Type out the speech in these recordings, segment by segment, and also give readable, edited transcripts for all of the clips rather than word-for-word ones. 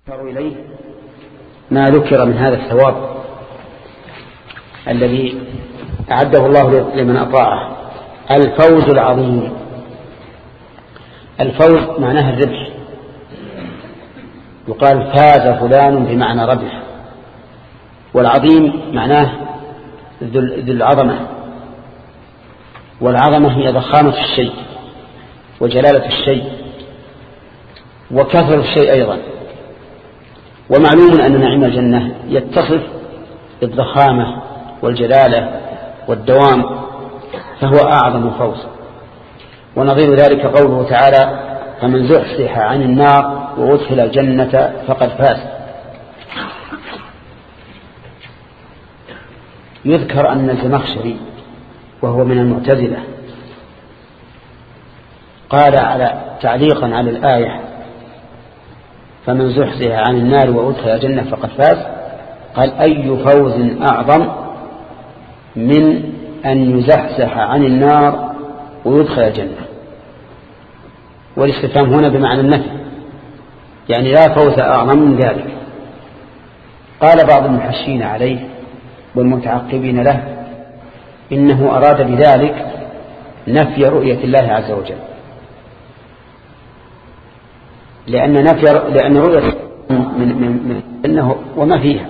إليه ما ذكر من هذا الثواب الذي أعده الله لمن أطاعه. الفوز العظيم. الفوز معناه الربح، يقال فاز فلان بمعنى ربح، والعظيم معناه ذو العظمة، والعظمة هي ضخامة الشيء وجلالة الشيء وكثرة الشيء أيضا. ومعلوم أن نعيم الجنة يتصف بالضخامة والجلالة والدوام، فهو أعظم فوز. ونظير ذلك قوله تعالى: فمن زحزح عن النار وأدخل الجنة فقد فاز. يذكر أن الزمخشري وهو من المعتزلة قال تعليقا على الآية: فمن زحزح عن النار وأدخل الجنة فقد فاز، قال: أي فوز أعظم من أن يزحزح عن النار ويدخل الجنة؟ والاستفهام هنا بمعنى النفي، يعني لا فوز أعظم من ذلك. قال بعض المحشين عليه والمتعقبين له: إنه أراد بذلك نفي رؤية الله عز وجل، لأن رؤية من إنه وما فيها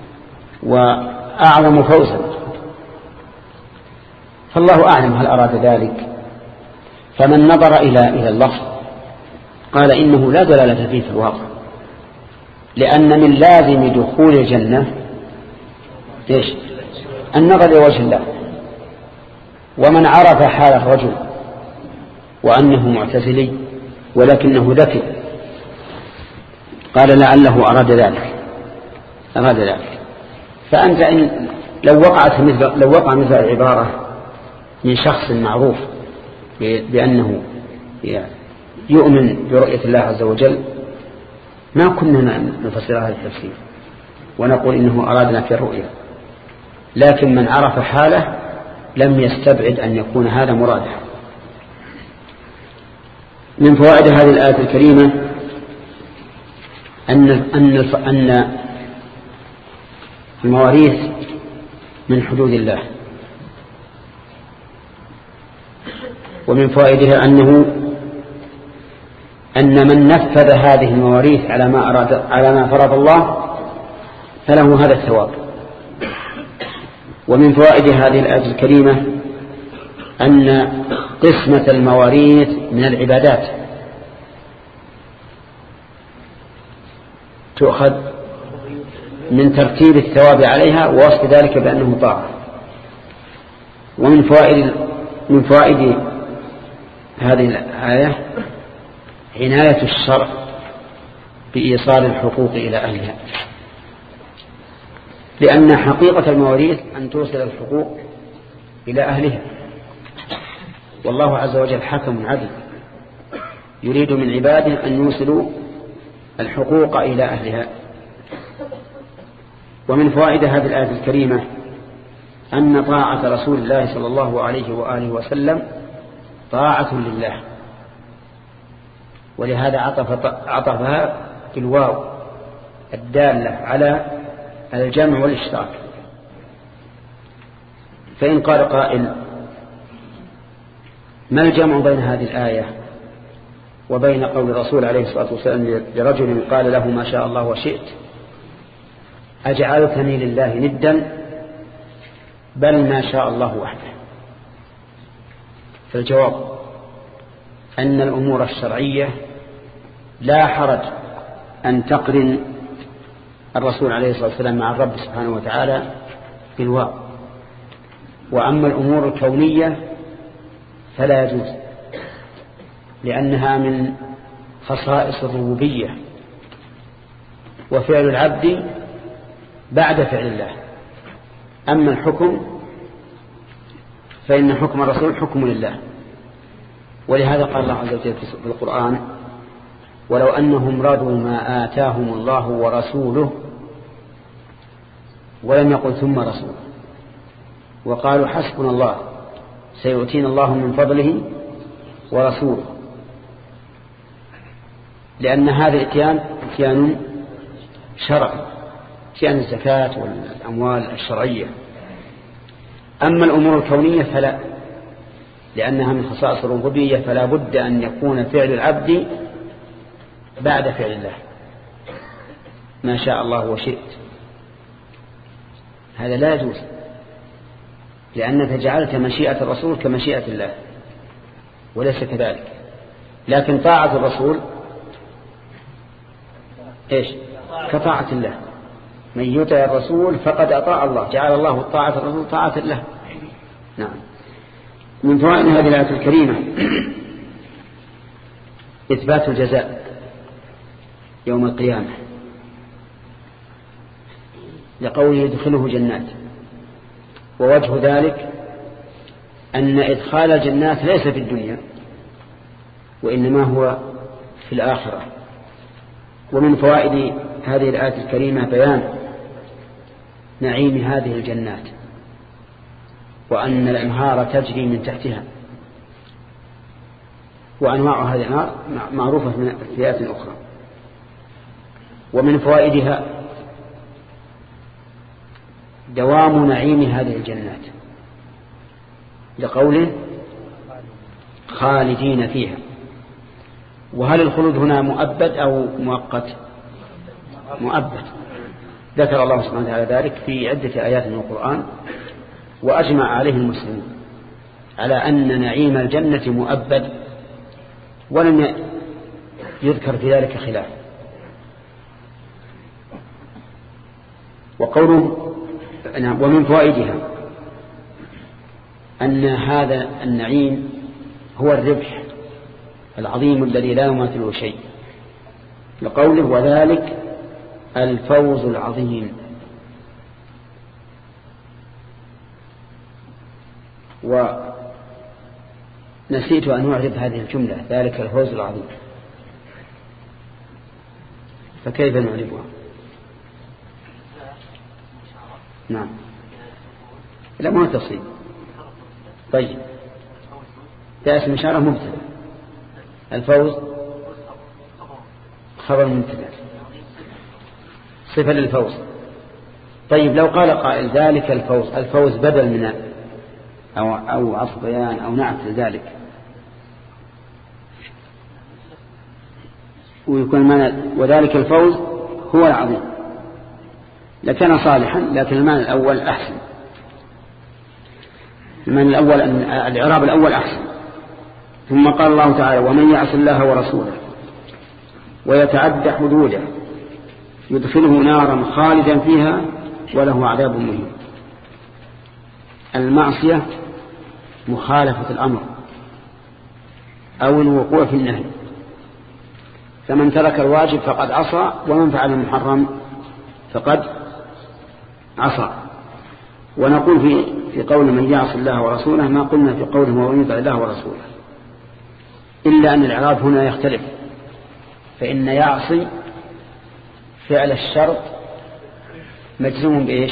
وأعظم فوزا. فالله أعلم هل أراد ذلك. فمن نظر إلى اللفظ قال إنه لا دلالة فيه في الواقع، لأن من لازم دخول الجنة النظر لوجه الله. ومن عرف حال الرجل وأنه معتزلي ولكنه ذكي قال لعله أراد ذلك. فأنت لو وقع مثل العبارة من شخص معروف بأنه يؤمن برؤية الله عز وجل، ما كنا نفسر هذا التفسير ونقول إنه أرادنا في الرؤية، لكن من عرف حاله لم يستبعد أن يكون هذا مراده. من فوائد هذه الآية الكريمة أن المواريث من حدود الله. ومن فوائدها أن من نفذ هذه المواريث على ما فرض الله فله هذا الثواب. ومن فوائد هذه الآية الكريمة أن قسمة المواريث من العبادات تؤخذ من ترتيب الثواب عليها ووصف ذلك بأنه طاعة. ومن فوائد هذه الآية عناية الشرع بإيصال الحقوق إلى أهلها، لأن حقيقة المواريث أن توصل الحقوق إلى أهلها، والله عز وجل حكم عدل يريد من عباده أن يوصلوا الحقوق إلى أهلها. ومن فوائد هذه الآية الكريمة أن طاعة رسول الله صلى الله عليه وآله وسلم طاعة لله، ولهذا عطفها بالواو الدالة على الجمع والاشتراك. فإن قال قائل: ما الجمع بين هذه الآية وبين قول الرسول عليه الصلاة والسلام لرجل قال له: ما شاء الله وشئت، أجعلتني لله ندا؟ بل ما شاء الله وحده. فالجواب أن الأمور الشرعية لا حرج أن تقرن الرسول عليه الصلاة والسلام مع الرب سبحانه وتعالى بالواو. وأما الأمور الكونية فلا يجوز، لأنها من خصائص الربوبية وفعل العبد بعد فعل الله. أما الحكم فإن حكم الرسول حكم لله. ولهذا قال الله عز وجل في القرآن: ولو أنهم رضوا ما آتاهم الله ورسوله، ولم يقل ثم رسوله، وقالوا حسبنا الله سيؤتينا الله من فضله ورسوله، لأن هذا اتيان شرعي، شأن الزكاة والأموال الشرعية. أما الأمور الكونية فلا، لأنها من خصائص الربوبية، فلا بد أن يكون فعل العبد بعد فعل الله، ما شاء الله وشئت. هذا لا يجوز، لأنك جعلت مشيئة الرسول كمشيئة الله، وليس كذلك. لكن طاعة الرسول إيش؟ كطاعة الله. من يطع الرسول فقد أطاع الله، جعل الله طاعة الرسول طاعة الله. نعم. من فوائد هذه الآية الكريمة إثبات الجزاء يوم القيامة، لقوله يدخله جنات. ووجه ذلك أن إدخال الجنات ليس في الدنيا، وإنما هو في الآخرة. ومن فوائد هذه الآية الكريمة بيان نعيم هذه الجنات، وأن الأنهار تجري من تحتها، وأنواع هذه الأنهار معروفة في آيات أخرى. ومن فوائدها دوام نعيم هذه الجنات، لقوله خالدين فيها. وهل الخلود هنا مؤبد أو مؤقت؟ مؤبد. ذكر الله سبحانه وتعالى ذلك في عدة آيات من القرآن، وأجمع عليه المسلمين على أن نعيم الجنة مؤبد، ولم يذكر في ذلك خلاف. وقوله ومن فوائدها أن هذا النعيم هو الربح العظيم الذي لا يماثله شيء، لقوله وذلك الفوز العظيم. ونسيت أن أعرف هذه الجملة، ذلك الفوز العظيم، فكيف نعرفها؟ نعم، لا ما تصيب. طيب، ده اسم إشارة مبتدأ، الفوز خبر مبتدأ، صفة للفوز. طيب، لو قال قائل ذلك الفوز بدل من أو عطف بيان أو نعت لذلك، ويكون معنى وذلك الفوز هو العظيم، لكان صالحا، لكن المعنى الأول أحسن. المعنى الأول الإعراب الأول أحسن. ثم قال الله تعالى ومن يعص الله ورسوله ويتعدى حدوده يدخله نارا خالدا فيها وله عذاب مهين. المعصية مخالفة الأمر أو الوقوع في النهي، فمن ترك الواجب فقد عصى، ومن فعل المحرم فقد عصى. ونقول في قول من يعص الله ورسوله ما قلنا في قوله ومن يطع الله ورسوله، إلا أن الإعراب هنا يختلف، فإن يعصي فعل الشرط مجزوم بإيش؟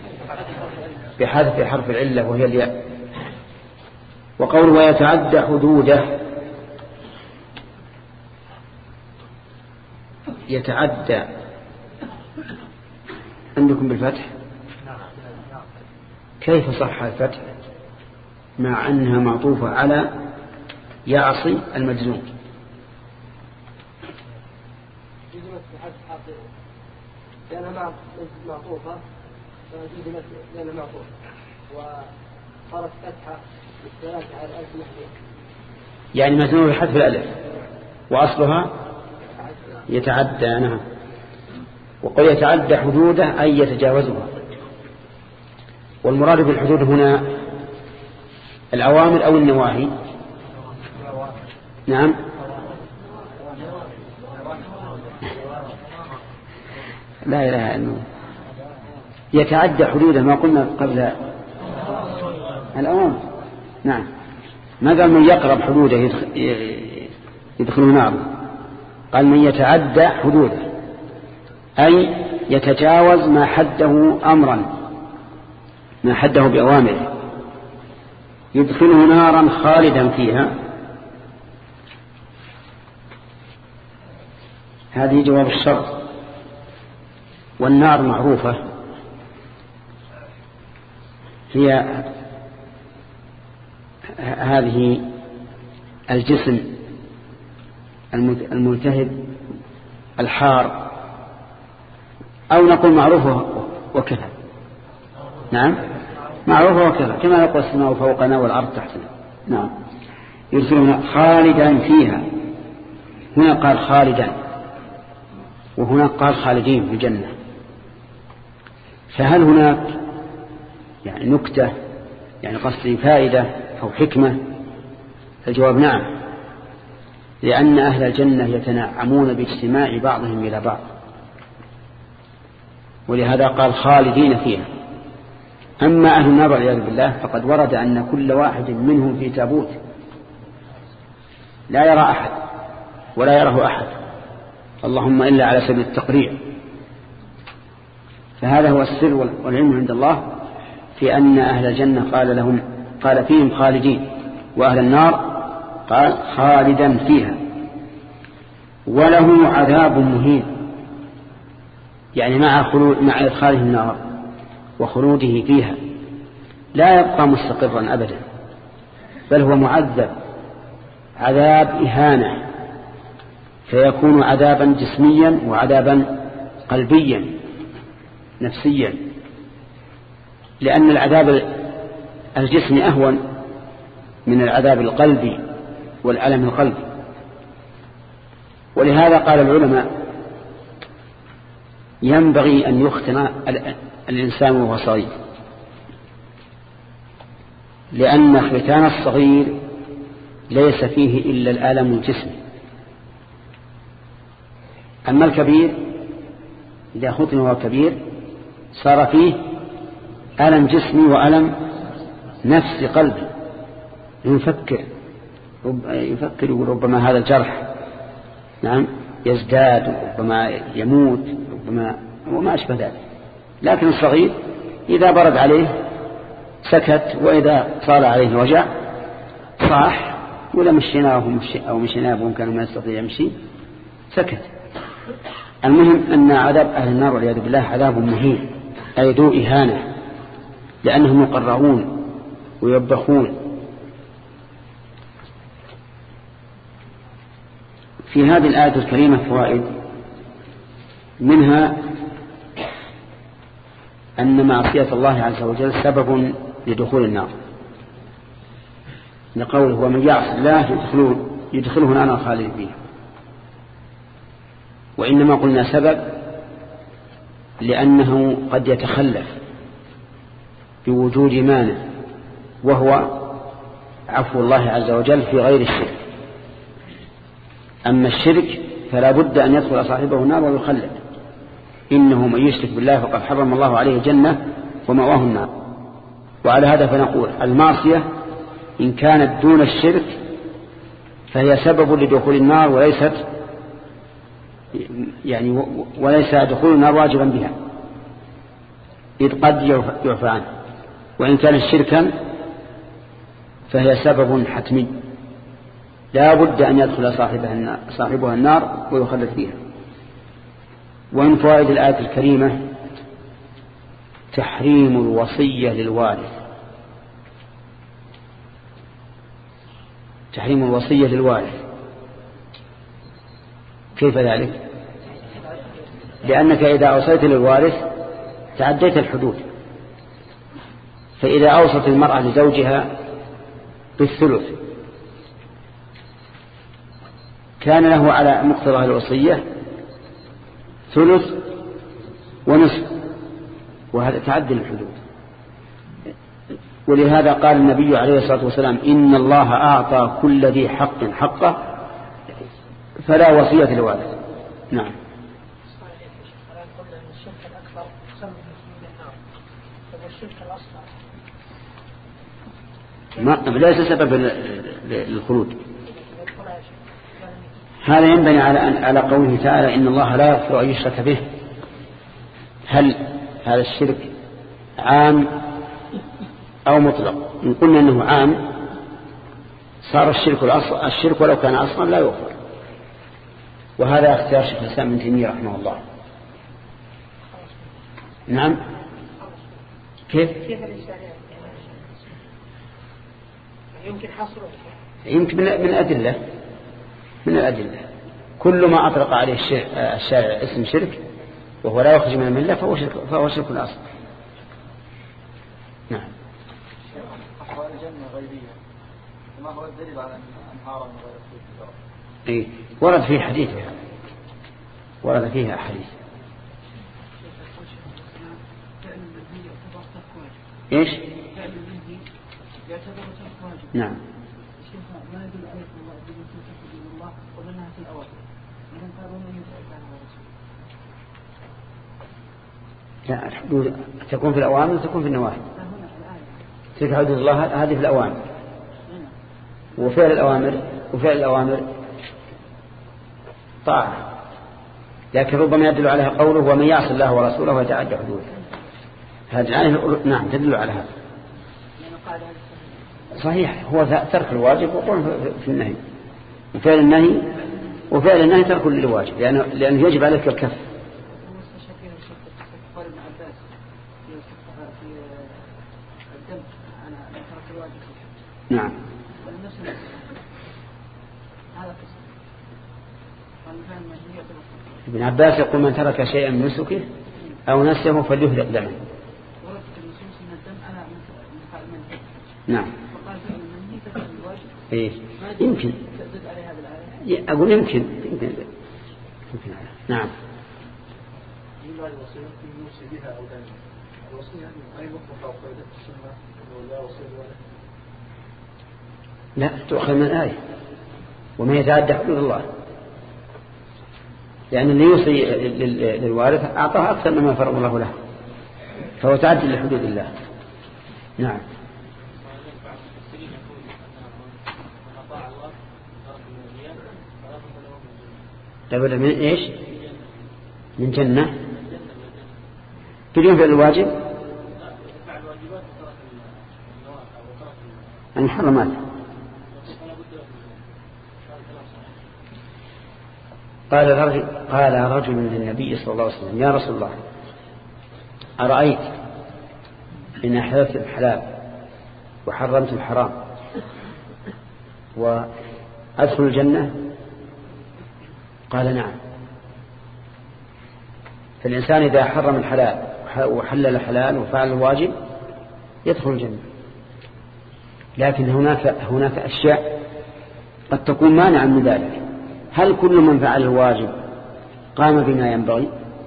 بحذف حرف العلة وهي الياء. وقوله ويتعدى حدوده، يتعدى عندكم بالفتح، كيف صح الفتح مع أنها معطوفة على يعصي المجزوم؟ لأنها معطوفة لأنها معطوفة وصارت فتحة بالثلاثة على الألف محدود، يعني مجزوم بحذف الألف وأصلها يتعدى. نعم. وقل يتعدى حدوده أي يتجاوزها. والمراد بالحدود هنا الأوامر أو النواهي؟ نعم، لا إله إلا الله. يتعدى حدوده ما قلنا قبل الأوامر. نعم، ما قال من يقرب حدوده يدخل نار، قال من يتعدى حدوده أي يتجاوز ما حده أمرا، ما حده بأوامره، يدخله نارا خالدا فيها. هذه جواب الشرط. والنار معروفة هي هذه الجسم الملتهب الحار، أو نقول معروفة وكذا. نعم معروفة وكذا، كما نقول السماء فوقنا والأرض تحتنا. نعم يرسلون خالدا فيها، هنا قال خالدا وهنا قال خالدين في الجنة، فهل هناك يعني نكتة، يعني قصدي فائدة أو حكمة؟ الجواب نعم، لأن أهل الجنة يتنعمون باجتماع بعضهم إلى بعض، ولهذا قال خالدين فيها. أما أهل النار والعياذ بالله فقد ورد أن كل واحد منهم في تابوت لا يرى أحد ولا يراه أحد، اللهم إلا على سبيل التقريع. فهذا هو السر والعلم عند الله في أن أهل الجنة قال فيهم خالدين، وأهل النار قال خالدا فيها. وله عذاب مهين، يعني مع إدخاله النار وخلوده فيها لا يبقى مستقرا أبدا، بل هو معذب عذاب إهانة، فيكون عذابا جسميا وعذابا قلبيا نفسيا، لأن العذاب الجسمي أهون من العذاب القلبي والألم القلبي. ولهذا قال العلماء ينبغي أن يختن الإنسان وهو صغير، لأن ختان الصغير ليس فيه إلا الألم الجسمي. أما الكبير إذا ختن وهو كبير صار فيه ألم جسمي وألم نفسي قلبي، يفكر يقول ربما هذا الجرح نعم يزداد، ربما يموت، ربما وما أشبه ذلك. لكن الصغير إذا برد عليه سكت، وإذا صار عليه وجع صاح، ولا مشيناه أو مشيناه وهم كانوا ما يستطيع يمشي سكت. المهم أن عذاب أهل النار والعياذ بالله عذاب مهين، أي ذو إهانة، لأنهم يقرعون ويبخون. في هذه الآية الكريمة فوائد، منها أن معصية الله عز وجل سبب لدخول النار، لقوله ومن يعص الله يدخله نارا خالدا فيها. وإنما قلنا سبب لأنه قد يتخلف بوجود مانع، وهو عفو الله عز وجل في غير الشرك. أما الشرك فلا بد أن يدخل صاحبه النار ويخلد، إنه من يشرك بالله فقد حرم الله عليه الجنة ومأواه النار. وعلى هذا فنقول المعصية إن كانت دون الشرك فهي سبب لدخول النار، وليس دخول النار واجبا بها، إذ قد يعفى عنه. وإن كانت شركا فهي سبب حتمي لا بد أن يدخل صاحبها النار ويخلد فيها. ومن فوائد الآية الكريمة تحريم الوصية للوارث. تحريم الوصية للوارث. كيف ذلك؟ لأنك إذا أوصيت للوارث تعديت الحدود. فإذا أوصت المرأة لزوجها بالثلث كان له على مقتضى الوصية ثلث ونصف، وهذا تعدي الحدود. ولهذا قال النبي عليه الصلاة والسلام إن الله أعطى كل ذي حق حقه فلا وصية لوارث. نعم. ليس سبب للخلود. هذا ينبني على قوله تعالى إن الله لا يغفر أن يشرك به. هل هذا الشرك عام أو مطلق؟ إن قلنا أنه عام صار الشرك ولو كان أصلا لا يغفر، وهذا اختيار شيخ الإسلام ابن تيمية رحمه الله. نعم. كيف يمكن حصره؟ يمكن من الأدلة كل ما أطلق عليه الشارع اسم شرك وهو لا يخرج من الملة فهو شرك الأصل. نعم. أحوال الجنة غيبية، ما هو الدليل على أنهارا من غير السوء؟ إيه ورد فيه حديثها، ورد فيها حديث. إيش؟ نعم. ما يدل عليكم الله بدون الله ومنها في الأواخر من قالوا من لا، الحدود تكون في الأوامر وتكون في النواهي. تلك حدود الله هذه في الأوامر، وفعل الأوامر طاعة، لكن ربما يدل عليها قوله ومن يعص الله ورسوله ويتعدى حدوده. هذه نعم تدل على هذا. صحيح، هو ترك الواجب وقول في النهي، وفعل النهي ترك للواجب لأنه يجب عليك الكف. نعم. ابن عباس يقول من ترك شيئا من نسكه أو نسيه فليهرق دمه. نعم. إيه يمكن أقول يمكن. نعم. لا تؤخذ من الآية وما يتعدى حدود الله، لأن اللي يوصي للوارث أعطاه أكثر مما فرض الله له، فهو تعدي لحدود الله. نعم. لابد من إيش؟ من جنة بدون فعل الواجب المحرمات. قال رجل من النبي صلى الله عليه وسلم يا رسول الله أرأيت إن أحللت الحلال وحرمت الحرام وأدخل الجنة؟ قال نعم. فالإنسان إذا حرم الحلال وحلل الحلال وفعل الواجب يدخل الجنة، لكن هناك أشياء قد تكون مانعا من ذلك. هل كل من فعل الواجب قام بما ينبغي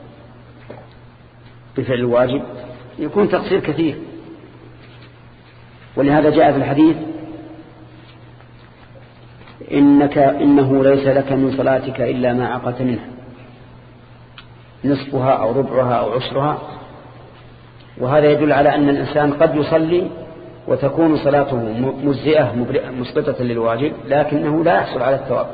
بفعل الواجب؟ يكون تقصير كثير. ولهذا جاء في الحديث إنه ليس لك من صلاتك إلا ما عقلت منها، نصفها أو ربعها أو عشرها. وهذا يدل على أن الإنسان قد يصلي وتكون صلاته مجزئة مسقطة للواجب لكنه لا يحصل على الثواب.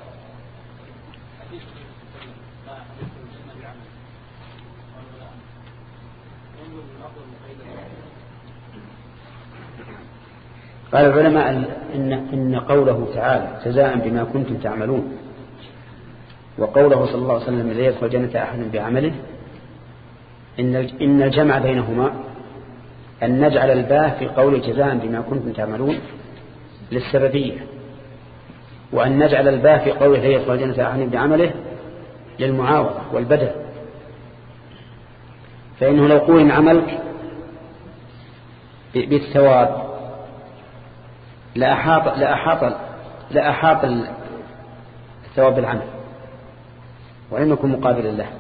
قال العلماء إن قوله تعالى جزاء بما كنتم تعملون وقوله صلى الله عليه وسلم لا يدخل الجنة أحد بعمله إن الجمع بينهما أن نجعل الباء في قول جزاء بما كنتم تعملون للسببية، وأن نجعل الباء في قول لا يدخل الجنة أحد بعمله للمعاوضة والبدل. فإنه لو قوين عملك بالثواب لأحاط الثواب بالعمل وإن يكون مقابل له.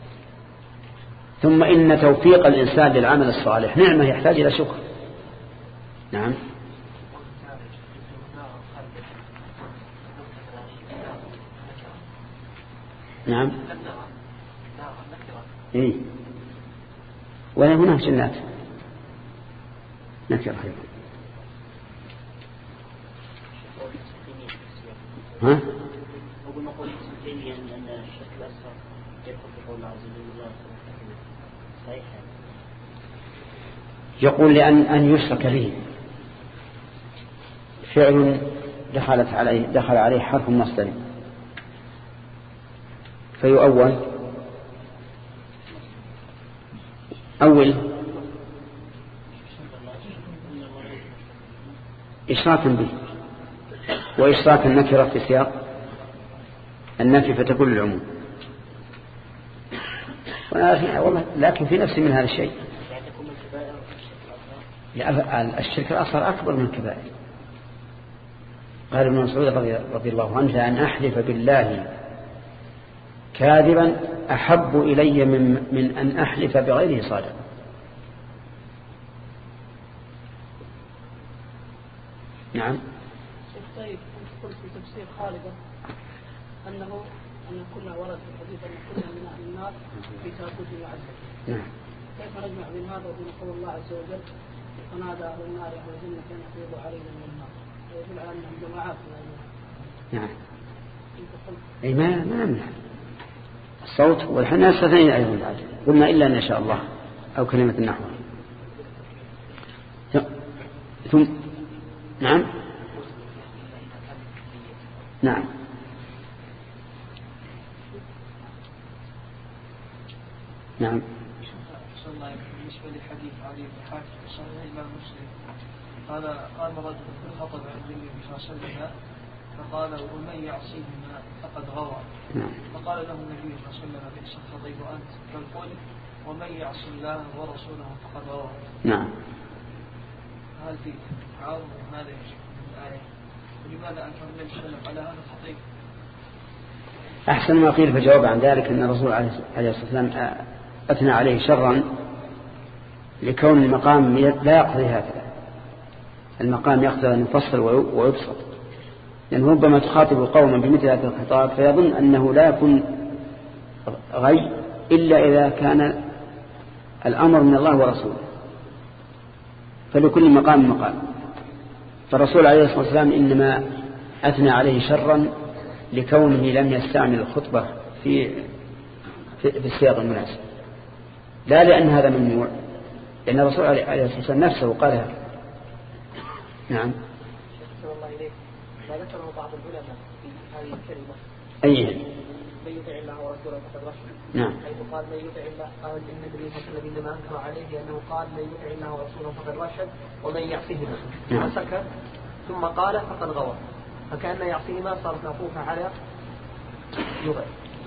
ثم إن توفيق الإنسان للعمل الصالح نعمة يحتاج إلى شكر. نعم. نعم. إيه ولا هناك جنات نكرة. ها؟ أقول نقول سنتين أن الشرك الأصغر يدخل في قول الله عز وجل صحيح. يقول لأن يشرك به فعل دخل عليه حرف مصدر فيؤول أول إشراكا به، وإشراك النكرة في سياق النفي فتكون العموم. لكن في نفس من هذا الشيء الشرك الأصغر أكبر من الكبائر. قال ابن مسعود رضي الله عنه: أن أحلف بالله كاذبا أحب إلي من أن أحلف بغيره صادقا. نعم. طيب قلت في تفسير خالدا أن كنا ورد في الحديث أن كنا من أهل النار في تابوت معزز. نعم. كيف نجمع بين هذا وبين قول الله عز وجل: فنادى أهل النار أهل الجنة أن أفيضوا عليهم من النار؟ ويدل على أنهم جماعات من النار. نعم. أي ما نمنع الصوت، والحين نستثني أيضا العجل، قلنا إلا أن شاء الله أو كلمة النحو. ثم نعم. نعم. نعم. بالنسبة للحديث علي بن حاتم في صحيح الإمام مسلم قال رجل خطب عن النبي صلى الله عليه وسلم فقال: ومن يعصيهما فقد غوى. فقال له النبي صلى الله عليه وسلم: بئس الخطيب أنت، بل قل ومن يعص الله ورسوله فقد غوى. نعم. هل في تعارض ماذا يجب من الآية؟ ولماذا أنكر النبي صلى الله عليه وسلم على هذا الخطيب؟ أحسن ما قيل في الجواب عن ذلك أن الرسول عليه الصلاة والسلام أثنى عليه شرا لكون المقام لا يقضي هكذا. المقام يقضي أن يفصل ويبسط، لأنه ربما تخاطب قوما بمثل هذا الخطاب فيظن أنه لا يكون غي إلا إذا كان الأمر من الله ورسوله، فلكل مقام مقام. فالرسول عليه الصلاة والسلام إنما أثنى عليه شرا لكونه لم يستعمل الخطبة في السياق المناسب، لا لأن هذا ممنوع، لأن الرسول عليه الصلاة والسلام نفسه قالها. نعم. الله إليك ما ذكره بعض العلماء في هذه الكلمة: أي من يطع الله ورسوله فقد رشد. نعم. حيث قال من يطع الله، قال إن النبي صلى الله عليه وسلم إنما أنكر عليه أنه قال من يطع الله ورسوله فقد رشد ومن يعصيهما. نعم. وسكت ثم قال فقد غوى، فكأن يعصيهما صارت معطوفة على يطع.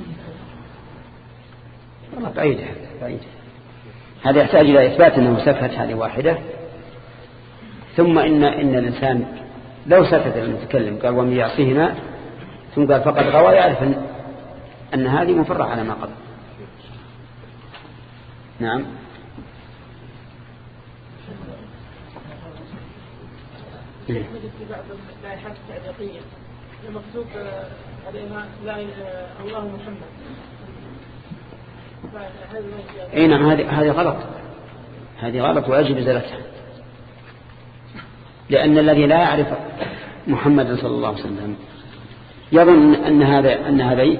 والله بعيدة. هذا يحتاج إلى إثبات أنه سكت هذه واحدة، ثم إن الإنسان لو سكت المتكلم قال ومن يعصيهما ثم قال فقد غوى يعرف أن هذه مفرعة على ما قبل. نعم. اللائحات التعليقية المكتوب عليها لا الله محمد. اي نعم، هذه غلط ويجب ازالتها، لأن الذي لا يعرف محمد صلى الله عليه وسلم يظن أن هذا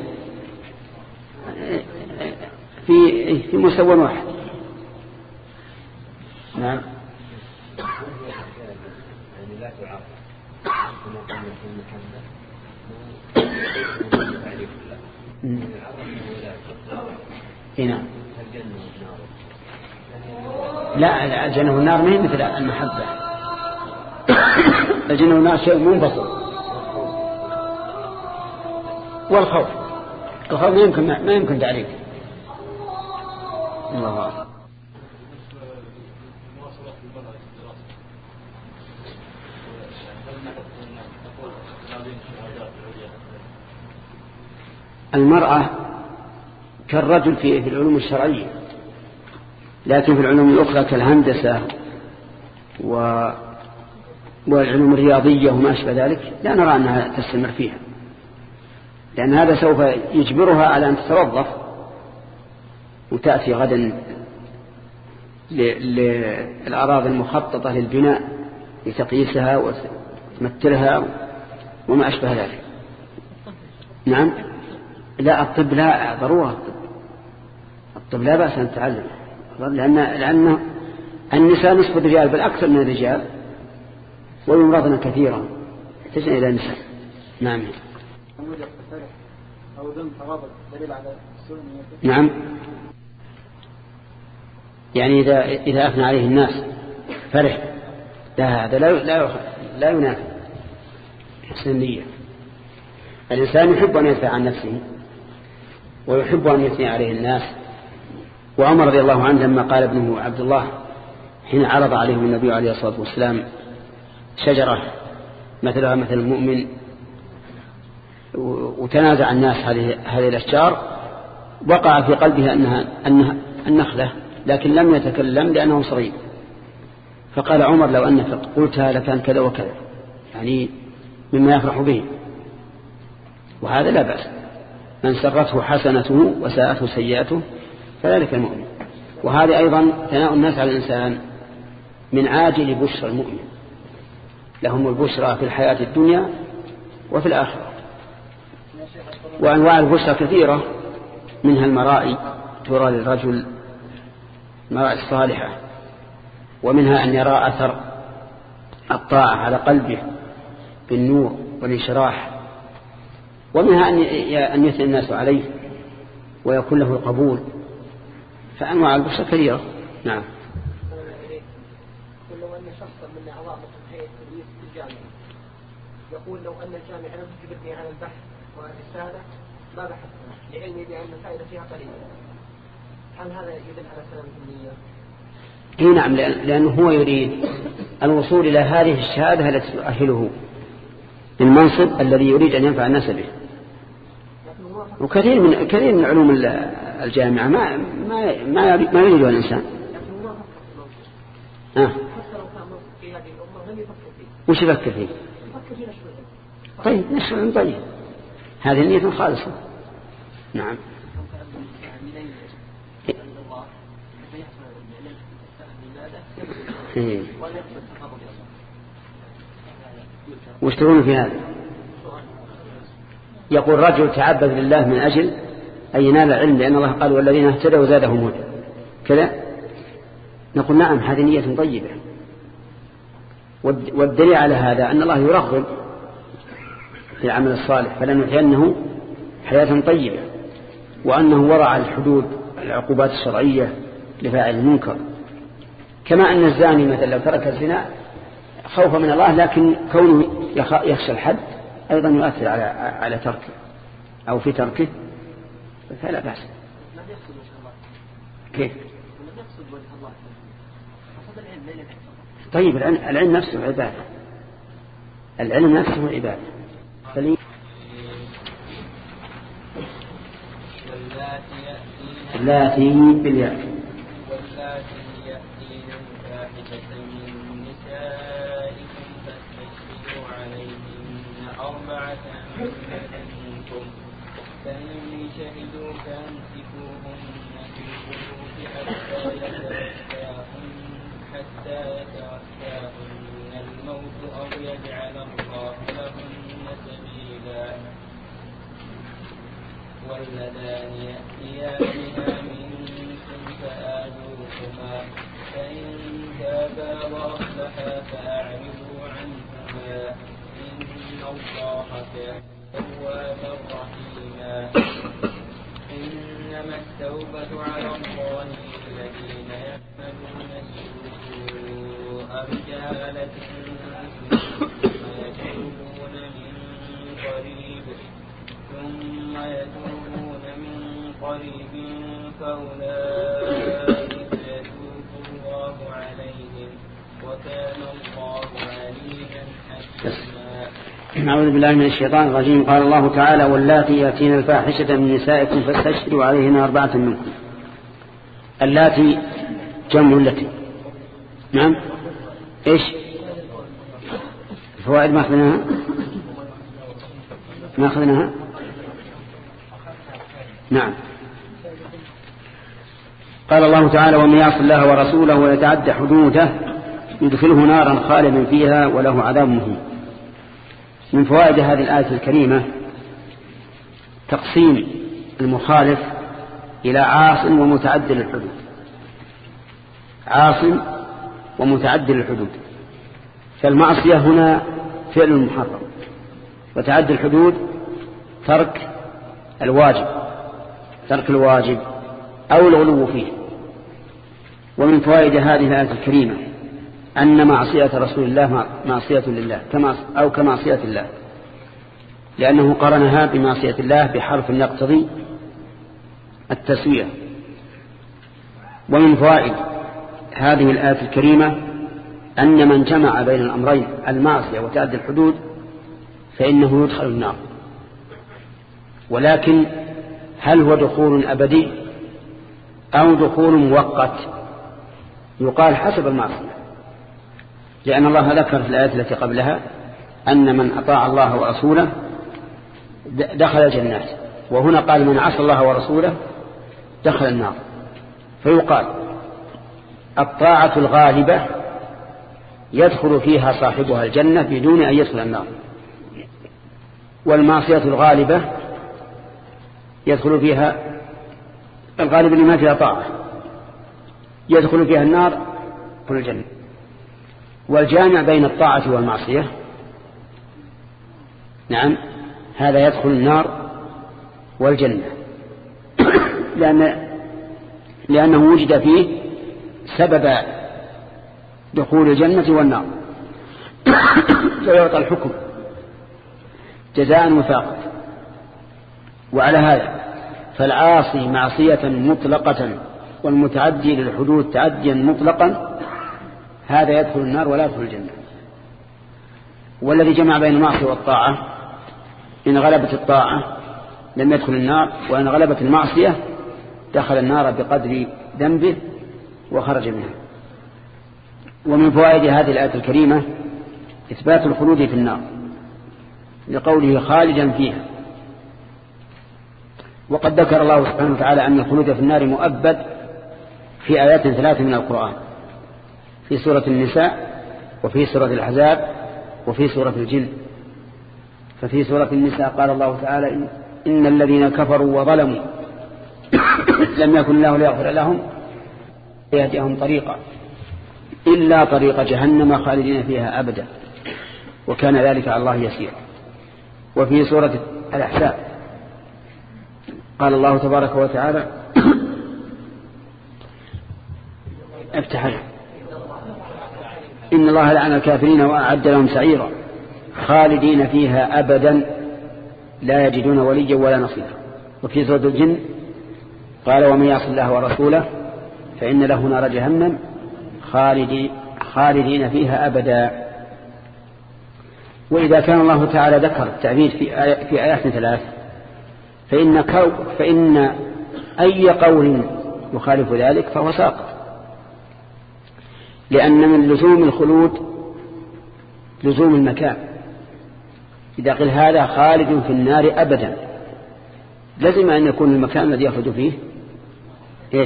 في مستوى واحد. نعم. لا تعارض كما قلنا في محمد هنا لا الجنة والنار ما هي مثل المحبة. الجنة والنار شيء منفصل، والخوف ما يمكن تعريف. الله أكبر. المرأة كالرجل في العلوم الشرعية، لكن في العلوم الأخرى كالهندسة والعلوم الرياضية وما أشبه ذلك لا نرى أنها تستمر فيها، لأن هذا سوف يجبرها على أن تتوظف وتأتي غدا للأراضي المخططة للبناء لتقييسها وتمثلها وما أشبه ذلك. نعم. لا الطب لا ضرورة، الطب لا بأس أن تتعلم، لأن النساء نصف الرجال بل أكثر من الرجال، ويمرضن كثيرا تجن إلى النساء. نعم. يعني إذا أثنى عليه الناس فرح، هذا لا ينافي حسن النية. الإنسان يحب أن يدفع عن نفسه ويحب أن يثني عليه الناس. وعمر رضي الله عنه لما قال ابنه عبد الله حين عرض عليه النبي عليه الصلاة والسلام شجرة مثلها مثل المؤمن وتنازع الناس هذه الأشجار، وقع في قلبه أنها النخلة، لكن لم يتكلم لأنه صغير. فقال عمر لو أنك قلتها لكان كذا وكذا، يعني مما يفرح به، وهذا لا بأس. من سرته حسنته وساءته سيئته فذلك المؤمن. وهذا أيضا ثناء الناس على الإنسان من عاجل بشرى المؤمن، لهم البشرى في الحياة الدنيا وفي الآخرة. وأنواع البشرى كثيرة، منها المرائي ترى للرجل المرائي الصالحة، ومنها أن يرى أثر الطاعة على قلبه بالنور والانشراح، ومنها أن يثني الناس عليه ويكون له القبول. فأنواع البشرى كثيرة. نعم. لو أن شخصا من أعضاء هيئة التدريس في الجامعة يقول لو أن الجامعة لم تجبرني على البحث والرسالة ما بحثنا لعلمي بأن الفائدة فيها قليلة، هل هذا يدل على سلامة النية؟ نعم، لأنه هو يريد الوصول إلى هذه الشهادة التي تؤهله للمنصب الذي يريد أن ينفع الناس به. وكثير من علوم الجامعة ما يريدها الإنسان. وش يفكر فيه؟ طيب نشر طيب، هذه النية خالصة. نعم. واشترون في هذا. يقول رجل تعبد لله من أجل أن ينال العلم، لأن الله قال والذين اهتدوا زادهم هدى كذا. نقول نعم، هذه نية طيبة. والدليل على هذا أن الله يرغب في العمل الصالح، فلنحيينه حياة طيبة، وأنه وضع الحدود العقوبات الشرعية لفاعل المنكر. كما أن الزاني مثلا لو ترك الزنا خوفا من الله، لكن كونه يخشى الحد أيضا يؤثر على تركه أو في تركه، فلا بأس. كيف؟ طيب العلم نفسه عبادة، العلم نفسه عبادة. اللاتي بالياء واللاتي يأتين الفاحشة من نسائكم فاستشهدوا عليهن 4 منكم، فإن شهدوا فامسكوهن في البيوت حتى يتوفاهن الموت أو يجعل الله لهن سبيلا. واللذان يأتيانها منكم فآذوهما، فإن تابا وأصلحا فأعرضوا عنهما، إن الله كان توابا رحيما. إنما التوبة على الله للذين يعملون السوء بجهالة ثم يتوبون من قريب فأولئك يتوب الله عليهم، وكان الله عليما حكيما. أعوذ بالله من الشيطان الرجيم. قال الله تعالى واللاتي يأتين الفاحشة من نسائكم فاستشهدوا عليهن 4 منكم. اللاتي جمع التي. نعم. إيش الفوائد ما أخذناها؟ نعم. قال الله تعالى ومن يعص الله ورسوله ويتعدى حدوده يدخله نارا خالدا فيها وله عذاب مهين. من فوائد هذه الآية الكريمة تقسيم المخالف إلى عاص ومتعدي الحدود. عاص ومتعدي الحدود، فالمعصية هنا فعل محرم، وتعدي الحدود ترك الواجب أو الغلو فيه. ومن فوائد هذه الآية الكريمة أن معصية رسول الله معصية لله أو كمعصية الله، لأنه قرنها بمعصية الله بحرف يقتضي التسوية. ومن فوائد هذه الآية الكريمة أن من جمع بين الأمرين المعصية وتعدي الحدود فإنه يدخل النار، ولكن هل هو دخول أبدي أو دخول مؤقت؟ يقال حسب المعصية، لأن الله ذكر في الآية التي قبلها أن من أطاع الله ورسوله دخل الجنات، وهنا قال من عصى الله ورسوله دخل النار. فيقال الطاعة الغالبة يدخل فيها صاحبها الجنة بدون أن يدخل النار، والمعصية الغالبة يدخل فيها الغالب لما فيها طاعة يدخل فيها النار في الجنة. والجامع بين الطاعة والمعصية نعم هذا يدخل النار والجنة لأنه وجد فيه سبب دخول الجنة والنار فيعطى الحكم جزاء وفاقا. وعلى هذا فالعاصي معصية مطلقة والمتعدي للحدود تعديا مطلقا هذا يدخل النار ولا يدخل الجنة. والذي جمع بين المعصية والطاعة إن غلبت الطاعة لم يدخل النار، وإن غلبت المعصية دخل النار بقدر ذنبه وخرج منها. ومن فوائد هذه الآية الكريمة إثبات الخلود في النار لقوله خالدا فيها. وقد ذكر الله سبحانه وتعالى أن الخلود في النار مؤبد في آيات 3 من القرآن، في سورة النساء وفي سورة الأحزاب وفي سورة الجن. ففي سورة النساء قال الله تعالى إن الذين كفروا وظلموا لم يكن الله ليغفر لهم يهديهم طريقا إلا طريق جهنم خالدين فيها أبدا وكان ذلك على الله يسير. وفي سورة الأحزاب قال الله تبارك وتعالى إن الله لعن الكافرين وأعد لهم سعيرا خالدين فيها أبدا لا يجدون وليا ولا نصيرا. وفي سورة الجن قال ومن يعص الله ورسوله فإن له نار جهنم خالدين فيها أبدا. وإذا كان الله تعالى ذكر التعبيد في آيات 3 فإن أي قول يخالف ذلك فهو ساقط، لأن من لزوم الخلود لزوم المكان. إذا قيل هذا خالد في النار أبدا لازم أن يكون المكان الذي يخرج فيه إيش؟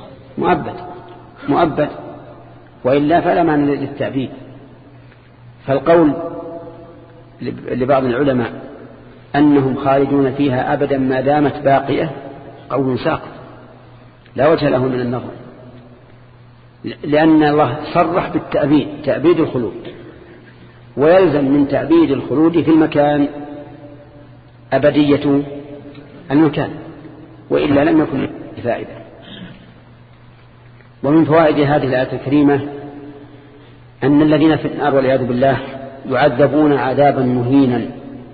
مؤبد، وإلا فلا معنى للتعبيد. فالقول لبعض العلماء أنهم خالدون فيها أبدا ما دامت باقية قول ساقط لا وجه له من النظر، لأن الله صرح بالتأبيد تأبيد الخلود، ويلزم من تأبيد الخلود في المكان أبدية المكان، وإلا لم يكن فائدة. ومن فوائد هذه الآية الكريمة أن الذين في النار والعياذ بالله يعذبون عذابا مهينا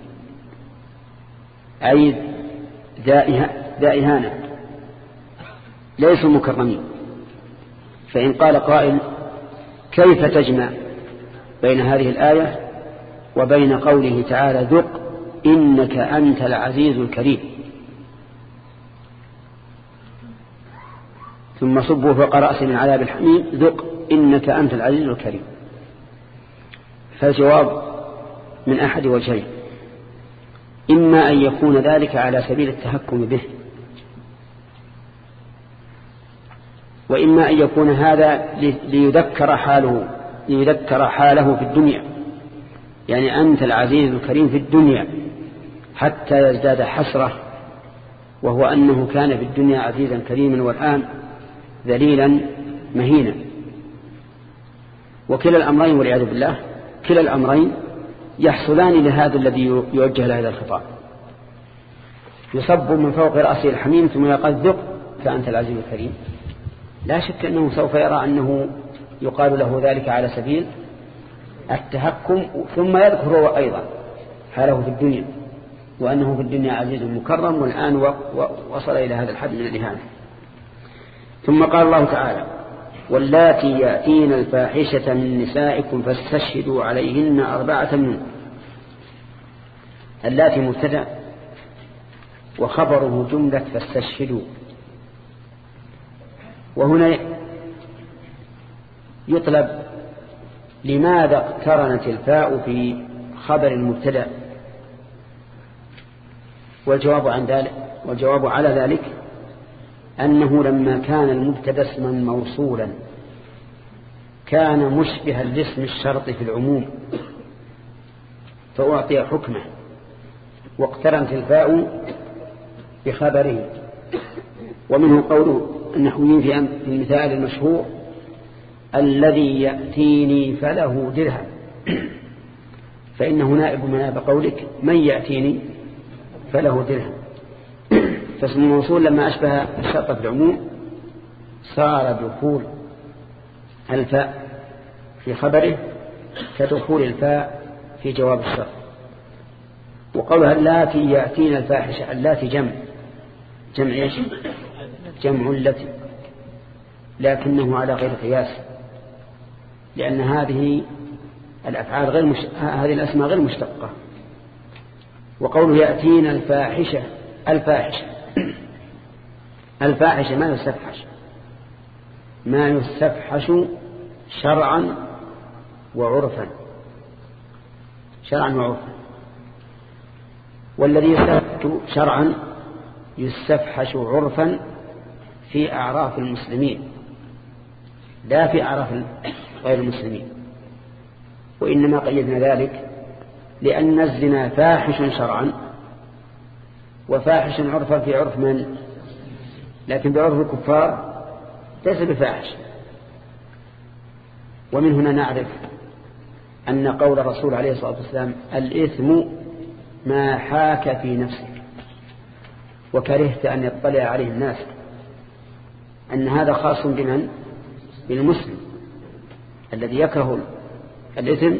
أي ذا إهانة ليسوا مكرمين. فإن قال قائل كيف تجمع بين هذه الآية وبين قوله تعالى ذق إنك أنت العزيز الكريم ثم صبوا فوق رأسه من عذاب الحميم ذق إنك أنت العزيز الكريم؟ فالجواب من أحد وجهين، إما أن يكون ذلك على سبيل التهكم به، وإما أن يكون هذا ليذكر حاله في الدنيا، يعني أنت العزيز الكريم في الدنيا حتى يزداد حسرة، وهو أنه كان في الدنيا عزيزا كريما والآن ذليلا مهينا. وكلا الأمرين والعياذ بالله كلا الأمرين يحصلان لهذا الذي يوجه له هذا الخطاب، يصب من فوق رأسه الحميم ثم يقول ذق فأنت العزيز الكريم. لا شك أنه سوف يرى أنه يقال له ذلك على سبيل التهكم، ثم يذكر أيضا حاله في الدنيا وأنه في الدنيا عزيز مكرم، والآن وصل إلى هذا الحد من الإهانة. ثم قال الله تعالى: واللاتي يأتين الفاحشة من نسائكم فاستشهدوا عليهن 4 منكم. اللاتي مبتدأ وخبره جملة فاستشهدوا. وهنا يطلب لماذا اقترنت الفاء في خبر المبتدأ؟ والجواب على ذلك أنه لما كان المبتدأ اسما موصولا كان مشبها لاسم الشرط في العموم فأعطي حكمه، واقترنت الفاء بخبره. ومنه قوله النحويين في المثال المشهور: الذي يأتيني فله درهم، فإنه نائب مناب قولك من يأتيني فله درهم. فاسم الموصول لما أشبه الشرط في العموم صار دخول الفاء في خبره كدخول الفاء في جواب الشرط. وقولها اللاتي يأتين الفاحشة، اللاتي جمع ايش؟ جمع التي، لكنه على غير قياس، لأن هذه الأفعال هذه الأسماء غير مشتقة. وقوله يأتين الفاحشة، الفاحشة ما يستفحش شرعا وعرفا، والذي يستفحش شرعا يستفحش عرفا في أعراف المسلمين لا في أعراف غير المسلمين. وإنما قيدنا ذلك لأن الزنا فاحش شرعا وفاحش عرفا في عرف من، لكن بعرف الكفار ليس بفاحش. ومن هنا نعرف أن قول الرسول عليه الصلاة والسلام الإثم ما حاك في نفسك وكرهت أن يطلع عليه الناس، أن هذا خاص بمن؟ بالمسلم الذي يكره الإثم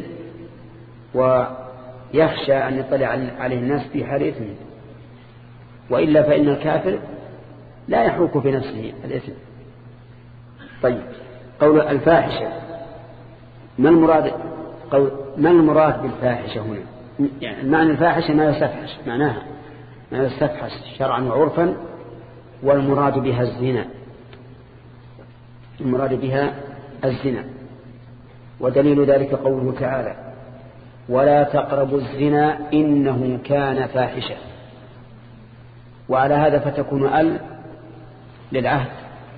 ويخشى أن يطلع عليه الناس في حال إثمه، وإلا فإن الكافر لا يحوك في نفسه الإثم. طيب، قول الفاحشة ما المراد بالفاحشة هنا؟ يعني معنى الفاحشة ما يستفحش، معناها ما يستفحش شرعا وعرفا، والمراد بها الزنا، ودليل ذلك قوله تعالى: ولا تقربوا الزنا إنه كان فاحشة. وعلى هذا فتكون للعهد،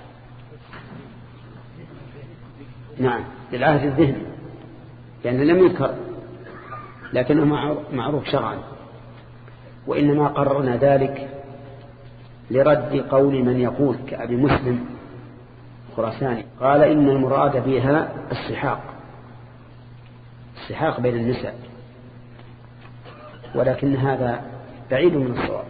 نعم للعهد الذهني، لأنه لم يذكر لكنه معروف شرعا. وإنما قررنا ذلك لرد قول من يقول كأبي مسلم خراساني قال إن المراد بها السحاق بين النساء، ولكن هذا بعيد من الصواب،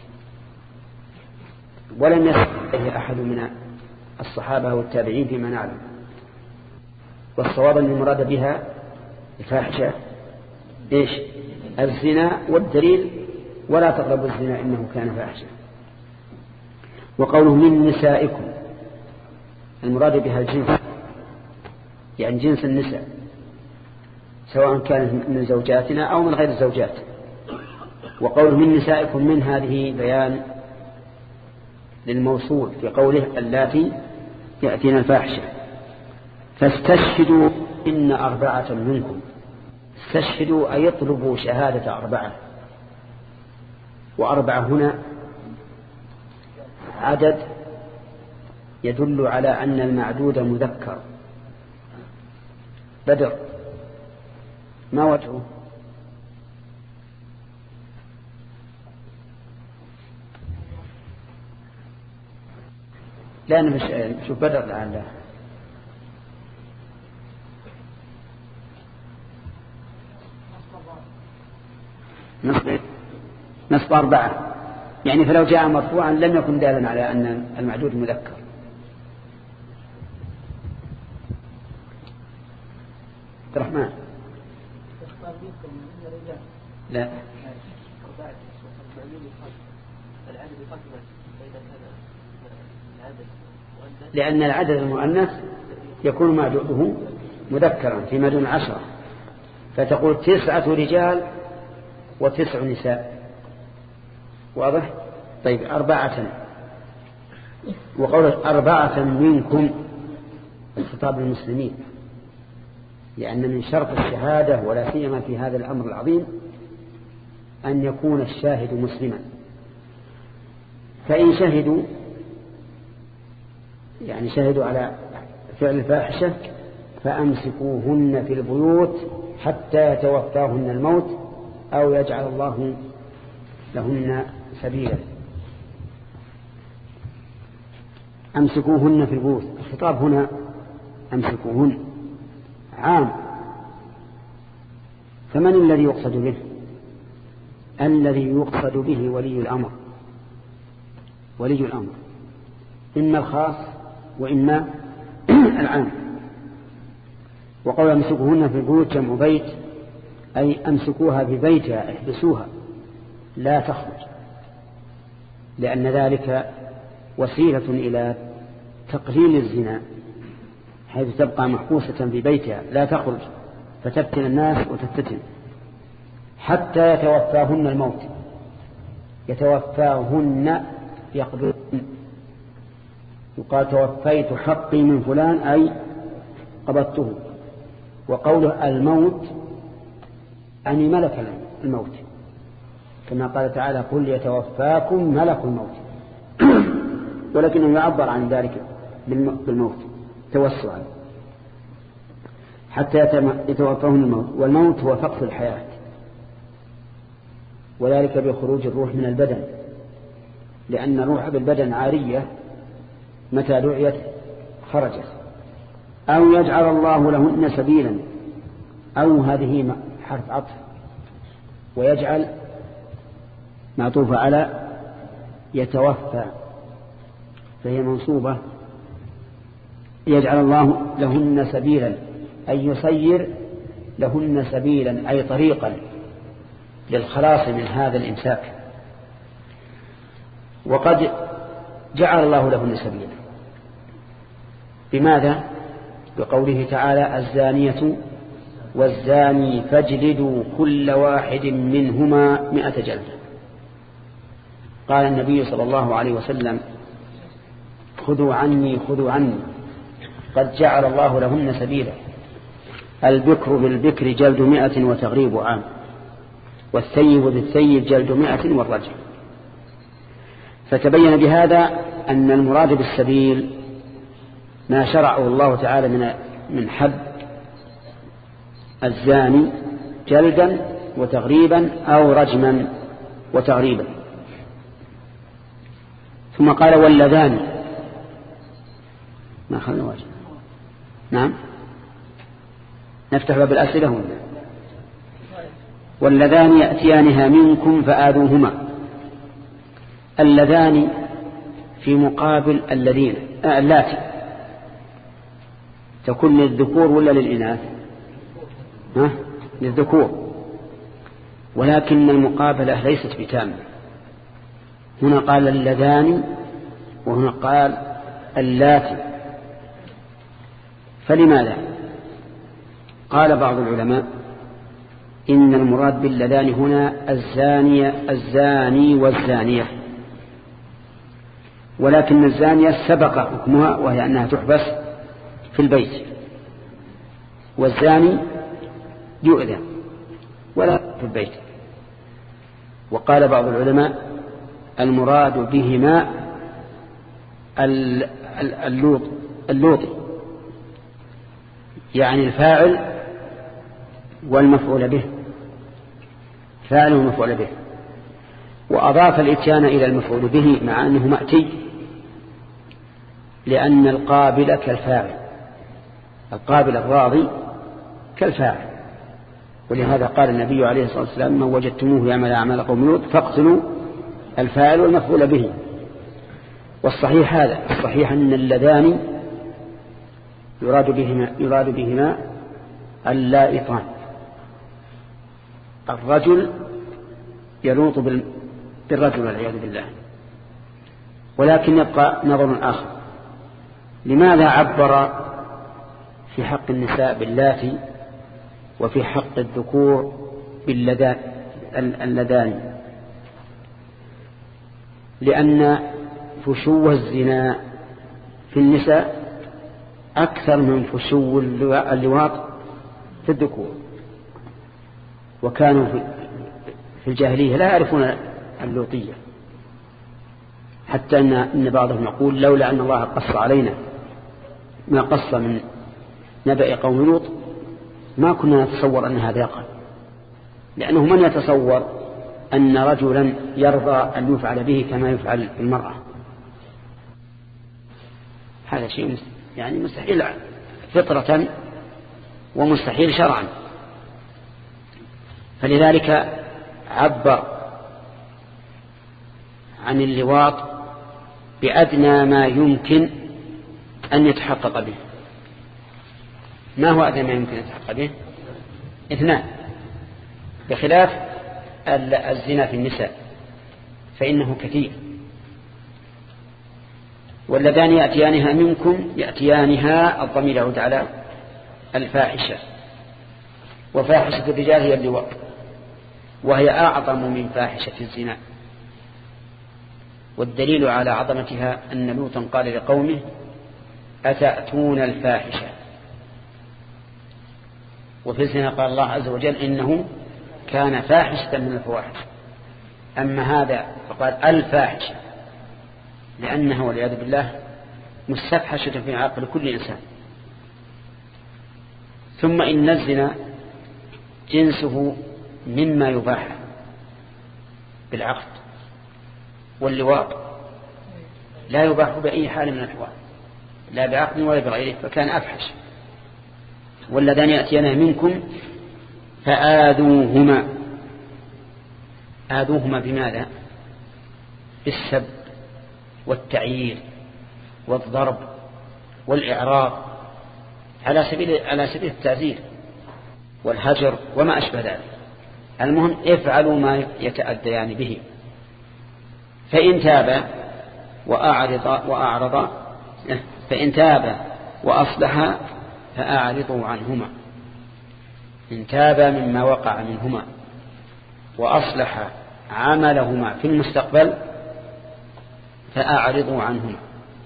ولم يصل إليه أحد من الصحابة والتابعين فيما نعلم. والصواب أن المراد بها الفاحشة إيش؟ الزنا، والدليل ولا تقربوا الزنا إنه كان فاحشة. وقوله من نسائكم المراد بها الجنس، يعني جنس النساء سواء كانت من زوجاتنا أو من غير الزوجات. وقوله من نسائكم من هذه بيان للموصول في قوله اللاتي يأتين الفاحشة. فاستشهدوا إن 4 منكم، استشهدوا أي يطلبوا شهادة 4، و4 هنا عدد يدل على أن المعدود مذكر. بدر ما وجهه؟ لا نشوف بدر لعله نصب 4، يعني فلو جاء مرفوعا لم يكن دالا على أن المعدود مذكر. الرحمن. لا لأن العدد المؤنث يكون معدوده مذكرا فيما دون 10 فتقول 9 رجال و9 نساء. واضح؟ طيب 4 وقول 4 منكم الخطاب للمسلمين لأن من شرط الشهادة ولا سيما في هذا الأمر العظيم أن يكون الشاهد مسلما. فإن شهدوا يعني شهدوا على فعل الفاحشة فأمسكوهن في البيوت حتى يتوفاهن الموت أو يجعل الله لهن سبيلا. أمسكوهن في البيوت. الخطاب هنا أمسكوهن عام. فمن الذي يقصد به؟ الذي يقصد به ولي الأمر. ولي الأمر إما الخاص وإما العام. وقول أمسكوهن في البيوت جمع بيت أي أمسكوها ببيتها احبسوها لا تخرج لأن ذلك وسيلة إلى تقليل الزنا حيث تبقى محبوسة في بيتها لا تخرج فتفتن الناس وتفتن حتى يتوفاهن الموت. يتوفاهن يقبضن. يقال توفيت حقي من فلان أي قبضته. وقوله الموت يعني ملك الموت كما قال تعالى قل يتوفاكم ملك الموت ولكنه يعبر عن ذلك بالموت توسعا حتى يتوفاهن الموت. والموت هو فقد الحياة وذلك بخروج الروح من البدن لأن الروح بالبدن عارية متى دعيت خرجت. أو يجعل الله لهن سبيلا أو هذه حرف عطف ويجعل معطوفة على يتوفى فهي منصوبة. يجعل الله لهن سبيلا أي يسير لهن سبيلا أي طريقا للخلاص من هذا الإمساك. وقد جعل الله لهن سبيلا بماذا؟ بقوله تعالى الزانية والزاني فاجلدوا كل واحد منهما 100 جلدة. قال النبي صلى الله عليه وسلم خذوا عني خذوا عني قد جعل الله لهن سبيلا. البكر بالبكر جلد 100 وتغريب عام والثيب بالثيب جلد 100 والرجم. فتبين بهذا أن المراد بالسبيل ما شرعه الله تعالى من حد الزاني جلدا وتغريبا أو رجما وتغريبا. ثم قال واللذان ما خلنا واجب. نعم نفتح باب الأسئلة هنا. واللذان يأتيانها منكم فآذوهما. اللذان في مقابل الذين اللاتي تكون للذكور ولا للإناث؟ للذكور ولكن المقابلة ليست بتامة. هنا قال اللذان وهنا قال اللاتي. فلماذا؟ قال بعض العلماء إن المراد باللذان هنا الزاني والزانية ولكن الزانية سبق حكمها وهي أنها تحبس في البيت والزاني يؤذى ولا في البيت. وقال بعض العلماء المراد بهما اللوط يعني الفاعل والمفعول به فاعل والمفعول به. وأضاف الإتيان إلى المفعول به مع أنه مأتي لأن القابل كالفاعل القابل الراضي كالفاعل. ولهذا قال النبي عليه الصلاة والسلام من وجدتموه يعمل أعمال قوم لوط فاقتلوا الفاعل والمفعول به. والصحيح هذا الصحيح أن اللذان يراد بهما اللائطان. الرجل يلوط بالرجل والعياذ بالله. ولكن يبقى نظر آخر، لماذا عبر في حق النساء باللاتي وفي حق الذكور باللذان؟ لأن فشو الزنا في النساء أكثر من فشو اللواط في الذكور، وكانوا في الجاهلية لا يعرفون اللوطية، حتى أن بعضهم يقول لولا أن الله قص علينا ما قص من نبأ قوم لوط ما كنا نتصور أن هذا يقع، لأنه من يتصور أن رجلا يرضى أن يفعل به كما يفعل بالمرأة؟ هذا شيء يعني مستحيل فطرة ومستحيل شرعا. فلذلك عبر عن اللواط بأدنى ما يمكن أن يتحقق به. ما هو أدنى ما يمكن أن يتحقق به؟ 2، بخلاف الزنا في النساء فإنه كثير. واللذان يأتيانها منكم، يأتيانها الضمير يعود على الفاحشة، وفاحشة الرجال هي اللواط، وهي أعظم من فاحشة الزنا. والدليل على عظمتها أن لوطا قال لقومه أتأتون الفاحشة. وفي الزنا قال الله عز وجل إنه كان فاحشة من الفواحش. أما هذا فقال الفاحشة لأنها والعياذ بالله مستفحشة في عقل كل إنسان. ثم إن الزنا جنسه مما يباح بالعقد، واللواط لا يباح بأي حال من الأحوال، لا بعقد ولا بغيره، فكان أفحش. واللذان يأتينا منكم فآذوهما. آذوهما بماذا؟ بالسب والتعيير والضرب والإعراض على سبيل التعزير والهجر وما أشبه ذلك. المهم افعلوا ما يتأديان به. فإن تابا فإن تابا وأصلحا فأعرضوا عنهما. إن تابا مما وقع منهما وأصلح عملهما في المستقبل فأعرضوا عنهما،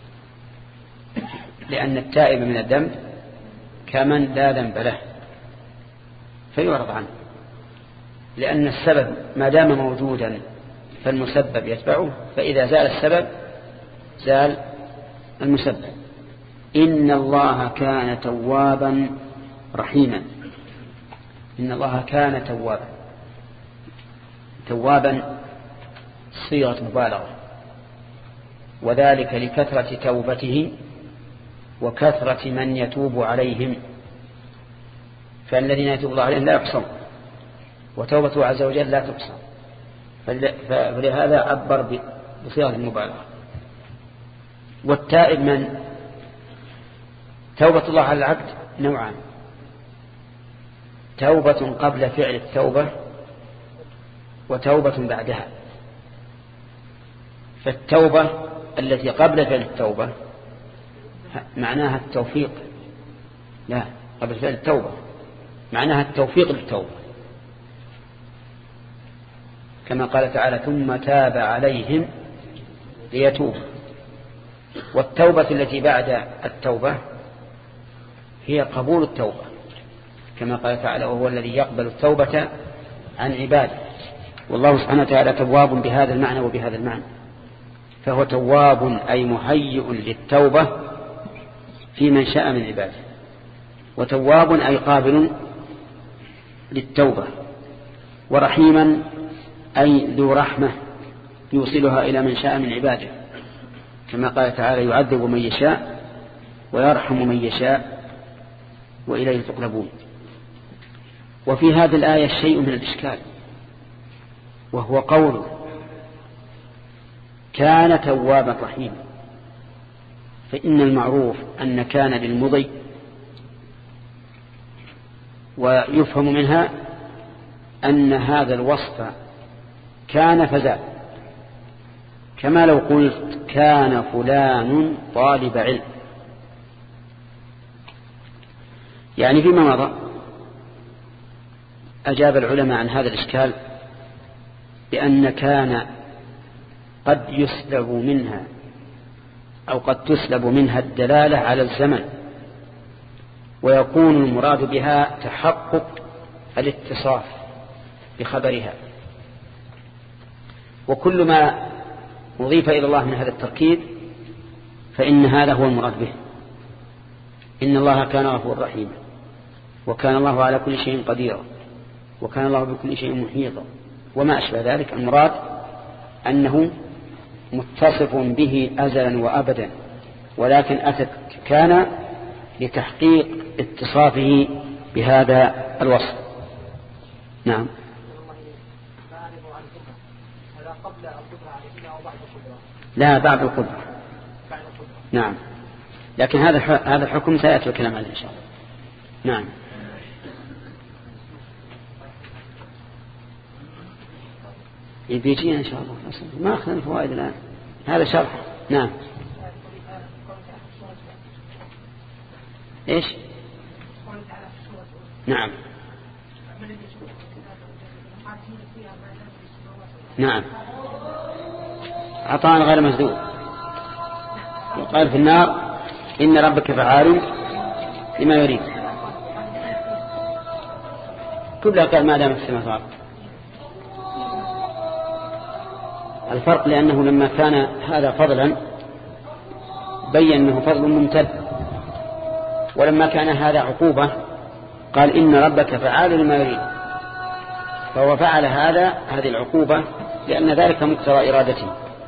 لأن التائب من الذنب كمن لا ذنب له فيعرض عنه، لأن السبب ما دام موجودا فالمسبب يتبعه، فإذا زال السبب زال المسبب. إن الله كان توابا رحيما. إن الله كان توابا صيغة مبالغة، وذلك لكثرة توبته وكثرة من يتوب عليهم، فالذين يتوب الله عليهم لا يحصون، وتوبته عز وجل لا تحصى، فلهذا عبر بصيغة المبالغة. والتائب من توبة الله على العبد نوعان: توبة قبل فعل التوبة وتوبة بعدها. فالتوبة التي قبل فعل التوبة معناها التوفيق، لا، قبل فعل التوبة معناها التوفيق للتوبة، كما قال تعالى ثم تاب عليهم ليتوب. والتوبة التي بعد التوبة هي قبول التوبة، كما قال تعالى وهو الذي يقبل التوبة عن عباده. والله سبحانه وتعالى تواب بهذا المعنى وبهذا المعنى، فهو تواب أي مهيئ للتوبة في من شاء من عباده، وتواب أي قابل للتوبة، ورحيما أي ذو رحمة يوصلها إلى من شاء من عباده، كما قال تعالى يعذب من يشاء ويرحم من يشاء وإليه تقلبون. وفي هذه الآية شيء من الإشكال، وهو قول كان توابا رحيما، فإن المعروف أن كان للمضي ويفهم منها أن هذا الوصف كان فزاد، كما لو قلت كان فلان طالب علم. يعني فيما مضى أجاب العلماء عن هذا الإشكال بأن كان قد يسلب منها أو قد تسلب منها الدلالة على الزمن، ويكون المراد بها تحقق الاتصاف بخبرها. وكل ما أضيف إلى الله من هذا التركيب فإن هذا هو المراد به. إن الله كان غفورا رحيما، وكان الله على كل شيء قديرا، وكان الله بكل شيء محيطا، وما أشبه ذلك. المراد أنه متصف به أزلا وأبدا، ولكن أتت كان لتحقيق اتصافه بهذا الوصف. نعم. لا، بعد القدرة. نعم، لكن هذا الحكم سيأتي الكلام عليه إن شاء الله. نعم. بيجينا إن شاء الله، ما أخذنا الفوائد الآن، هذا شرح. نعم. إيش؟ نعم. نعم، عطاء غير مسدود. وقال في النار إن ربك فعال لما يريد. كلها قال ما دام في السماء. الفرق لأنه لما كان هذا فضلا بين أنه فضل ممتد، ولما كان هذا عقوبة قال إن ربك فعال لما يريد، فهو فعل هذه العقوبة لأن ذلك مقتضى إرادته.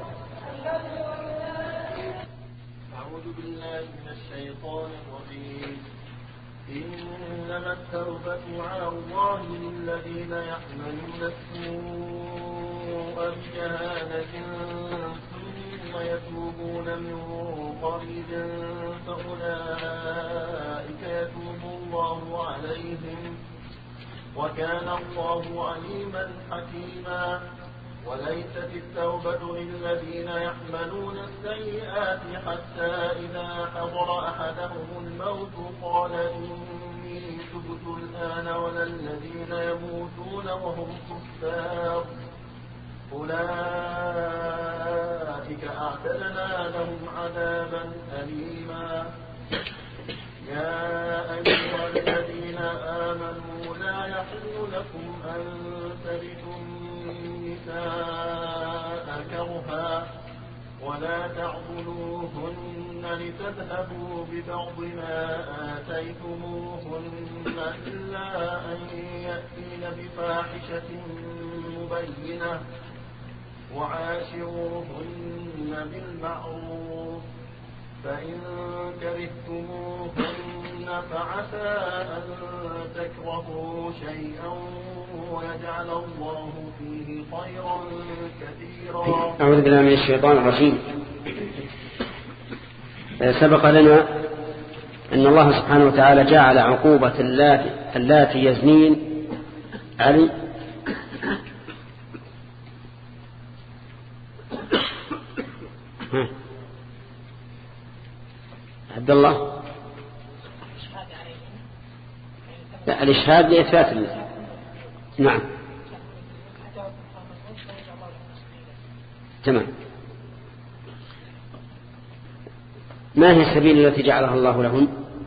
أعوذ بالله من الشيطان الرجيم. إنما التوبة على الله للذين يعملون السوء بجهالة ثم يتوبون من قريب فأولئك يتوب الله عليهم، وكان الله عليما حكيما. وليست التوبة للذين يعملون السيئات حتى إذا حضر أحدهم الموت قال إني تبت الآن، ولا الذين يموتون وهم كفار أولئك أعتدنا لهم عذابا أليما. يا أيها الذين آمنوا لا يحل لكم أن ترثوا النساء كرها ولا تعضلوهن لتذهبوا ببعض ما آتيتموهن إلا أن يأتين بفاحشة مبينة، وعاشروهن بالمعروف، فإن كرهتموهن فعسى أن تكرهوا شيئا ويجعل الله فيه خيرا كثيرا. أعوذ بالله من الشيطان الرجيم. سبق لنا أن الله سبحانه وتعالى جعل عقوبة اللاتي يزنين علي عبد الله. لا، الإشهاد لإثبات. نعم، تمام. ما هي السبيل التي جعلها الله لهن؟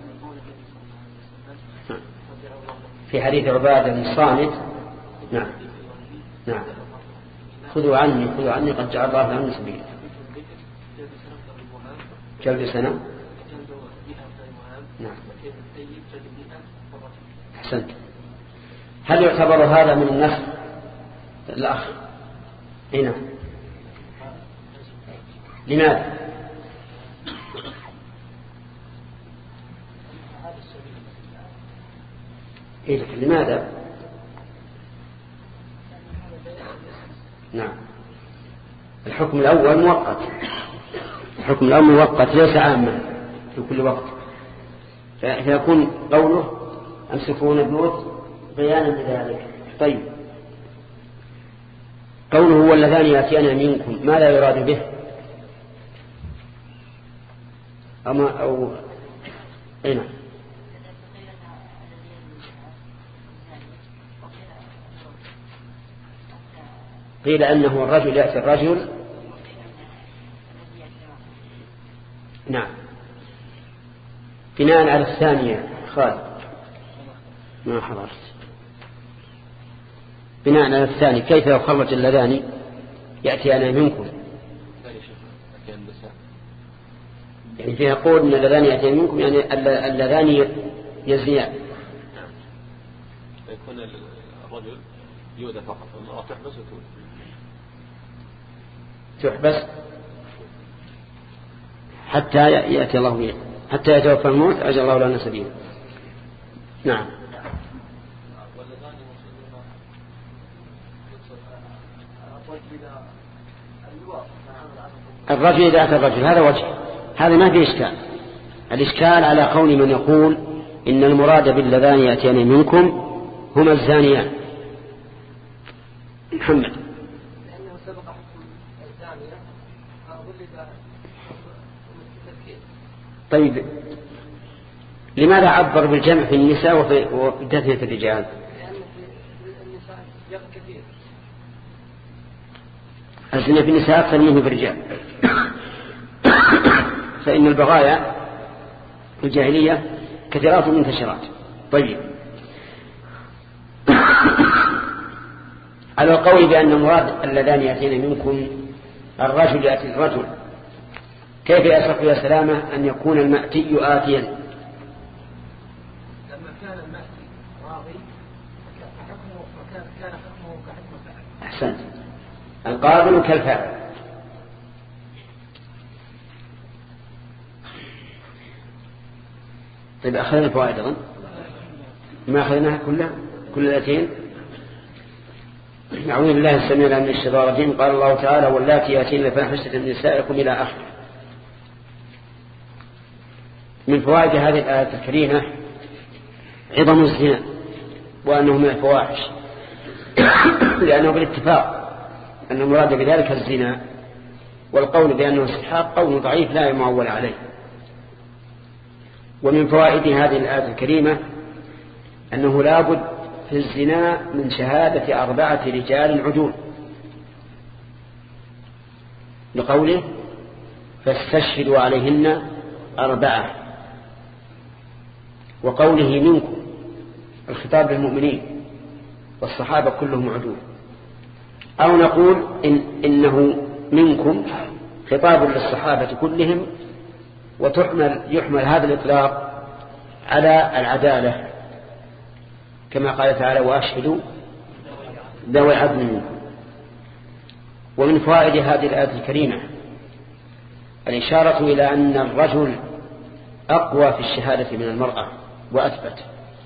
في حديث عبادة بن الصامت. نعم نعم، خذوا عني قد جعل الله لهن سبيلا. جلد سنة. نعم، أحسنت. هل يعتبر هذا من النسخ؟ الأخ هنا لماذا؟ لماذا؟ نعم، الحكم الأول مؤقت. الحكم الأول مؤقت ليس عاما في كل وقت، فيكون قوله أمسكون البيوت بيانا لذلك. طيب، قوله واللذان يأتيان منكم ما لا يراد به أو أين قيل أنه الرجل يأتي الرجل. نعم، بناء على الثانية خالد ما حضرت. بناء على الثاني كيف لو خرج اللذان يأتيان منكم، يعني فيها قول ان اللذان يأتيان منكم، يعني اللذان يزنيان. يكون الرجل يؤذى فقط والمرأة تحبس وتولد. تحبس حتى يأتي الله به، حتى يتوفى الموت أجل الله لنا سبيلا. نعم. الرجل إذا أتى الرجل هذا وجه، هذا ما فيه إشكال. الإشكال على قول من يقول إن المراد باللذان يأتيان منكم هما الزانيان. محمد. لأنه سبق حكم الزانية ولد. طيب، لماذا عبر بالجمع في النساء وفي تثنية الرجال؟ لأن في النساء يغ كثير. الزنا في النساء أكثر منه في الرجال. فإن البغايا في الجاهلية كثيرات منتشرات. طيب، على القول بأن المراد اللذان يأتين منكم الرجل يأتي الرجل، كيف يصح يا سلامة أن يكون المأتي آتيا؟ لما كان المأتي راضي كان حكمه كحكم فاعل. أحسنت، القابل كالفاعل. طيب، أخذنا الفوائد أظن ما أخذناها كلها كل الأتين. أعوذ بالله السميع العليم من الشيطان الرجيم. قال الله تعالى واللاتي يأتين الفاحشة من نسائكم إلى آخره. من فوائد هذه الآية الكريمة عظم الزنا وأنه من الفواحش، لأنه بالاتفاق أن المراد بذلك الزنا، والقول بأنه استحقاق قول ضعيف لا يمعول عليه. ومن فوائد هذه الآية الكريمة أنه لا بد في الزنا من شهادة 4 رجال عدول، لقوله فاستشهدوا عليهن 4، وقوله منكم الخطاب للمؤمنين والصحابة كلهم عدول. أو نقول إنه منكم خطاب للصحابة كلهم، يحمل هذا الإطلاق على العدالة كما قال تعالى وأشهدوا ذوي عدل منكم. ومن فوائد هذه الآية الكريمة الإشارة إلى أن الرجل أقوى في الشهادة من المرأة وأثبت،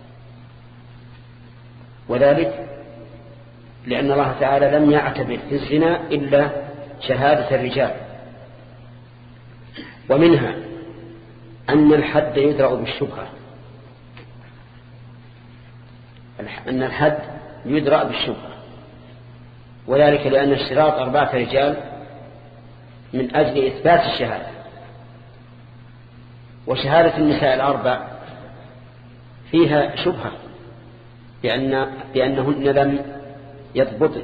وذلك لأن الله تعالى لم يعتبر في الزنا إلا شهادة الرجال. ومنها أن الحد يدرأ بالشبهة، أن الحد يدرأ بالشبهة، وذلك لأن اشتراط 4 رجال من أجل إثبات الشهادة، وشهادة النساء 4 فيها شبهة بأنهن لم يضبط،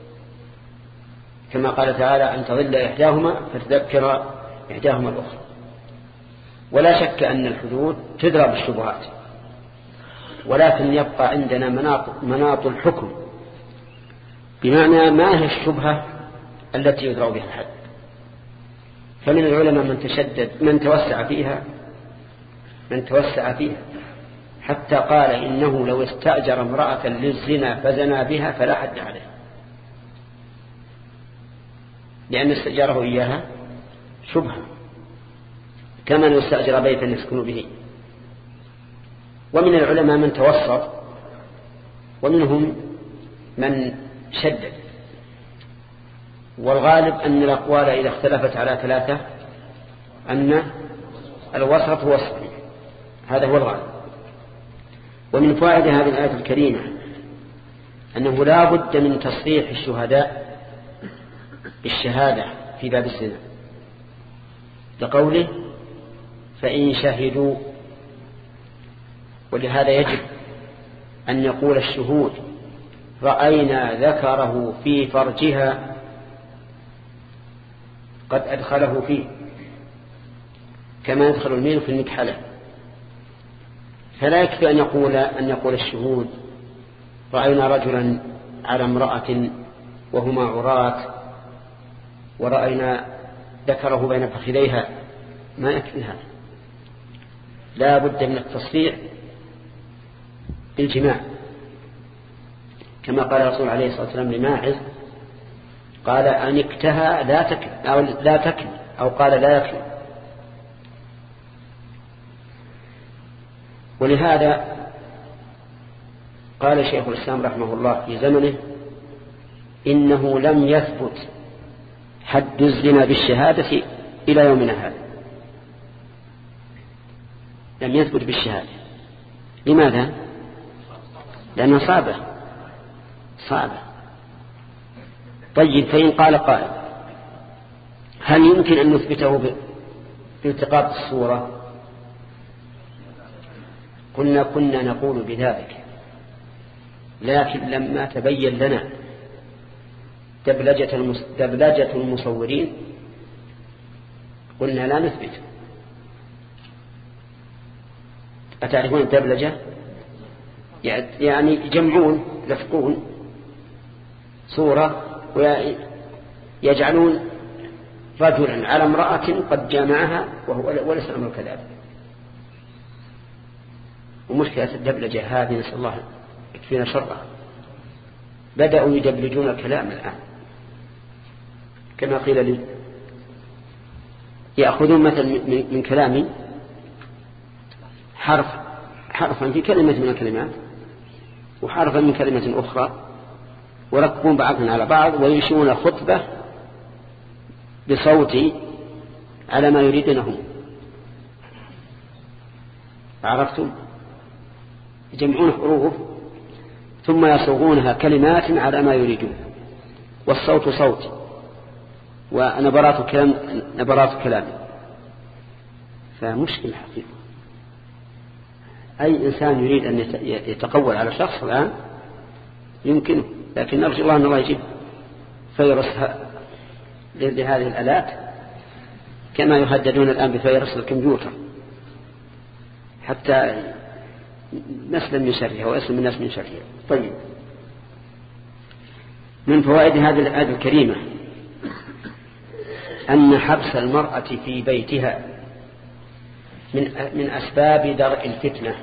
كما قال تعالى أن تضل إحداهما فتذكر إحداهما الأخرى. ولا شك أن الحدود تدرى بالشبهات، ولكن يبقى عندنا مناط الحكم، بمعنى ما هي الشبهة التي يدرى بها الحد. فمن العلماء من توسع فيها حتى قال إنه لو استأجر امرأة للزنا فزنا بها فلا حد عليه، لأن استأجره إياها شبهة، كما لو استأجر بيتا يسكن به. ومن العلماء من توسط، ومنهم من شدد، والغالب أن الأقوال إذا اختلفت على 3 أن الوسط هو الصحيح، هذا هو الغالب. ومن فوائد هذه الآية الكريمة أنه لا بد من تصريح الشهداء بالشهادة في باب الزنا، لقوله فإن شهدوا. ولهذا يجب أن يقول الشهود رأينا ذكره في فرجها قد أدخله فيه، كما يدخل الميل في المكحلة. فلا يكفي أن يقول الشهود رأينا رجلا على امرأة وهما عراة ورأينا ذكره بين فخذيها، ما يكفي هذا، لا بد من التصريح بالجماع، كما قال الرسول عليه الصلاة والسلام لماعز قال أنكتها لا تكل أو لا تكل، أو قال لا يكل. ولهذا قال شيخ الإسلام رحمه الله في زمنه إنه لم يثبت حد الزنا بالشهادة إلى يومنا هذا، لم يثبت بالشهادة. لماذا؟ لأنها صعبة. طيب، فإن قال قائل هل يمكن أن نثبته بالتقاط الصورة؟ كنا نقول بذلك، لكن لما تبين لنا دبلجة المصورين قلنا لا نثبت. أتعرفون الدبلجة؟ يعني يجمعون يلفقون صورة ويجعلون رجلا على امرأة قد جامعها وليس الأمر كذلك. ومشكلة الدبلجة هذه نسأل الله يكفينا شرها، بدأوا يدبلجون الكلام الآن، كما قيل لي يأخذون مثلا من كلامي حرفا في كلمة من الكلمات وحرفا من كلمة أخرى، وركبون بعضهم على بعض وينشئون خطبة بصوتي على ما يريدونه. عرفتم؟ يجمعون حروف ثم يصوغونها كلمات على ما يريدون، والصوت صوت ونبرات كلام. فمشكلة حقيقة. أي إنسان يريد أن يتقول على شخص الآن يمكنه، لكن نرجو الله أن الله يجيب فيروس لهذه الآلات كما يهددون الآن بفيروس الكمبيوتر حتى نسلم من شرها ويسلم الناس من شرها. طيب، من فوائد هذه الآية الكريمة أن حبس المرأة في بيتها من أسباب درء الفتنة،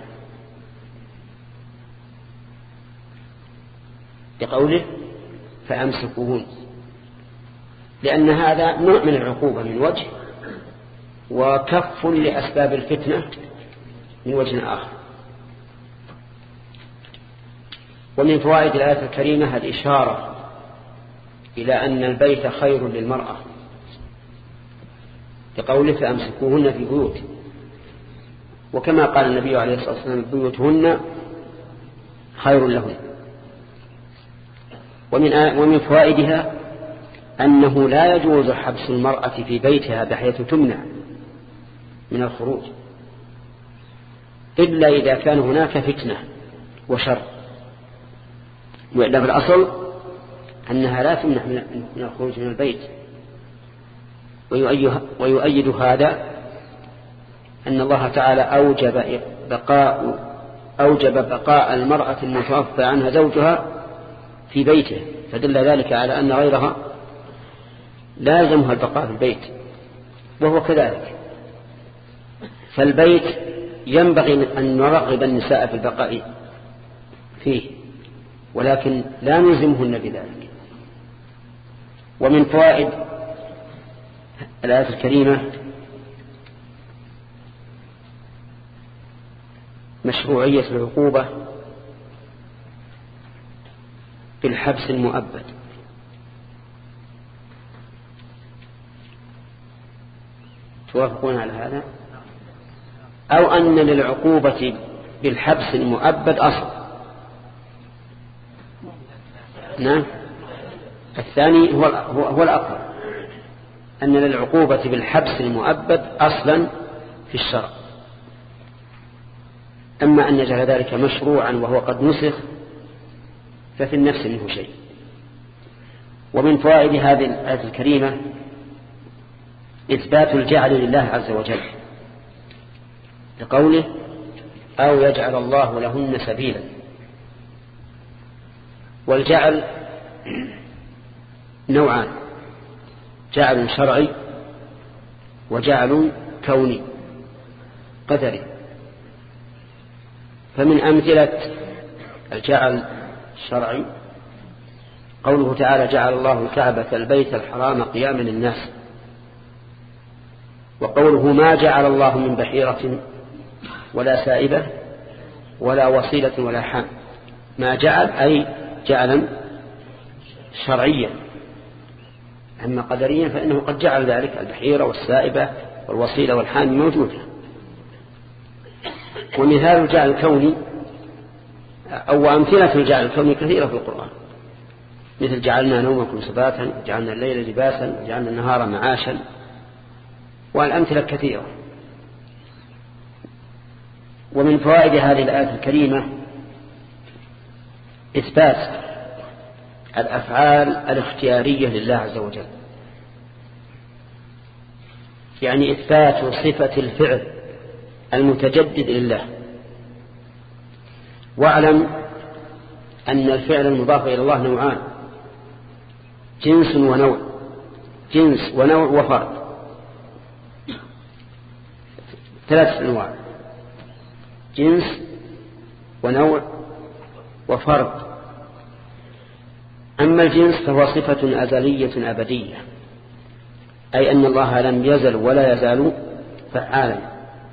بقوله فأمسكوهن، لأن هذا نوع من العقوبة من وجه، وكف لأسباب الفتنة من وجه آخر. ومن فوائد الآية الكريمة الإشارة إلى أن البيت خير للمرأة، بقوله فأمسكوهن في بيوت، وكما قال النبي عليه الصلاة والسلام بيوتهن خير لهن. ومن فوائدها أنه لا يجوز حبس المرأة في بيتها بحيث تمنع من الخروج إلا إذا كان هناك فتنة وشر، وإلا في الأصل أنها لا تمنع من الخروج من البيت. ويؤيد هذا أن الله تعالى أوجب بقاء المرأة المتوفى عنها زوجها في بيته، فدل ذلك على أن غيرها لا يلزمها البقاء في البيت، وهو كذلك. فالبيت ينبغي أن نرغب النساء في البقاء فيه، ولكن لا نلزمهن بذلك. ومن فوائد الآية الكريمة مشروعية العقوبة بالحبس المؤبد. توافقون على هذا؟ أو أن للعقوبة بالحبس المؤبد أصل. نعم، الثاني هو الأقرب، أن للعقوبة بالحبس المؤبد أصلا في الشرع. أما أن يجعل ذلك مشروعا وهو قد نسخ ففي النفس منه شيء. ومن فوائد هذه الآية الكريمة إثبات الجعل لله عز وجل لقوله أو يجعل الله لهن سبيلا. والجعل نوعان: جعل شرعي وجعل كوني قدري. فمن أمثلة الجعل الشرعي قوله تعالى جعل الله الكعبة البيت الحرام قياما للناس، وقوله ما جعل الله من بحيرة ولا سائبة ولا وصيلة ولا حام. ما جعل أي جعلا شرعيا، أما قدريا فإنه قد جعل ذلك، البحيرة والسائبة والوصيلة والحام موجودة. ومثال الجعل الكوني أو أمثلة الجعل الكوني كثيرة في القرآن، مثل جعلنا نومكم سباتا، جعلنا الليل لباسا، جعلنا النهار معاشا، والأمثلة كثيرة. ومن فوائد هذه الآية الكريمة إثبات الأفعال الاختيارية لله عز وجل، يعني إثبات صفة الفعل المتجدد لله. واعلم أن الفعل المضاف إلى الله نوعان: جنس ونوع. جنس ونوع وفرد، 3 أنواع: جنس ونوع وفرد. أما الجنس فهو صفة أزلية أبدية، أي أن الله لم يزل ولا يزال فعالا.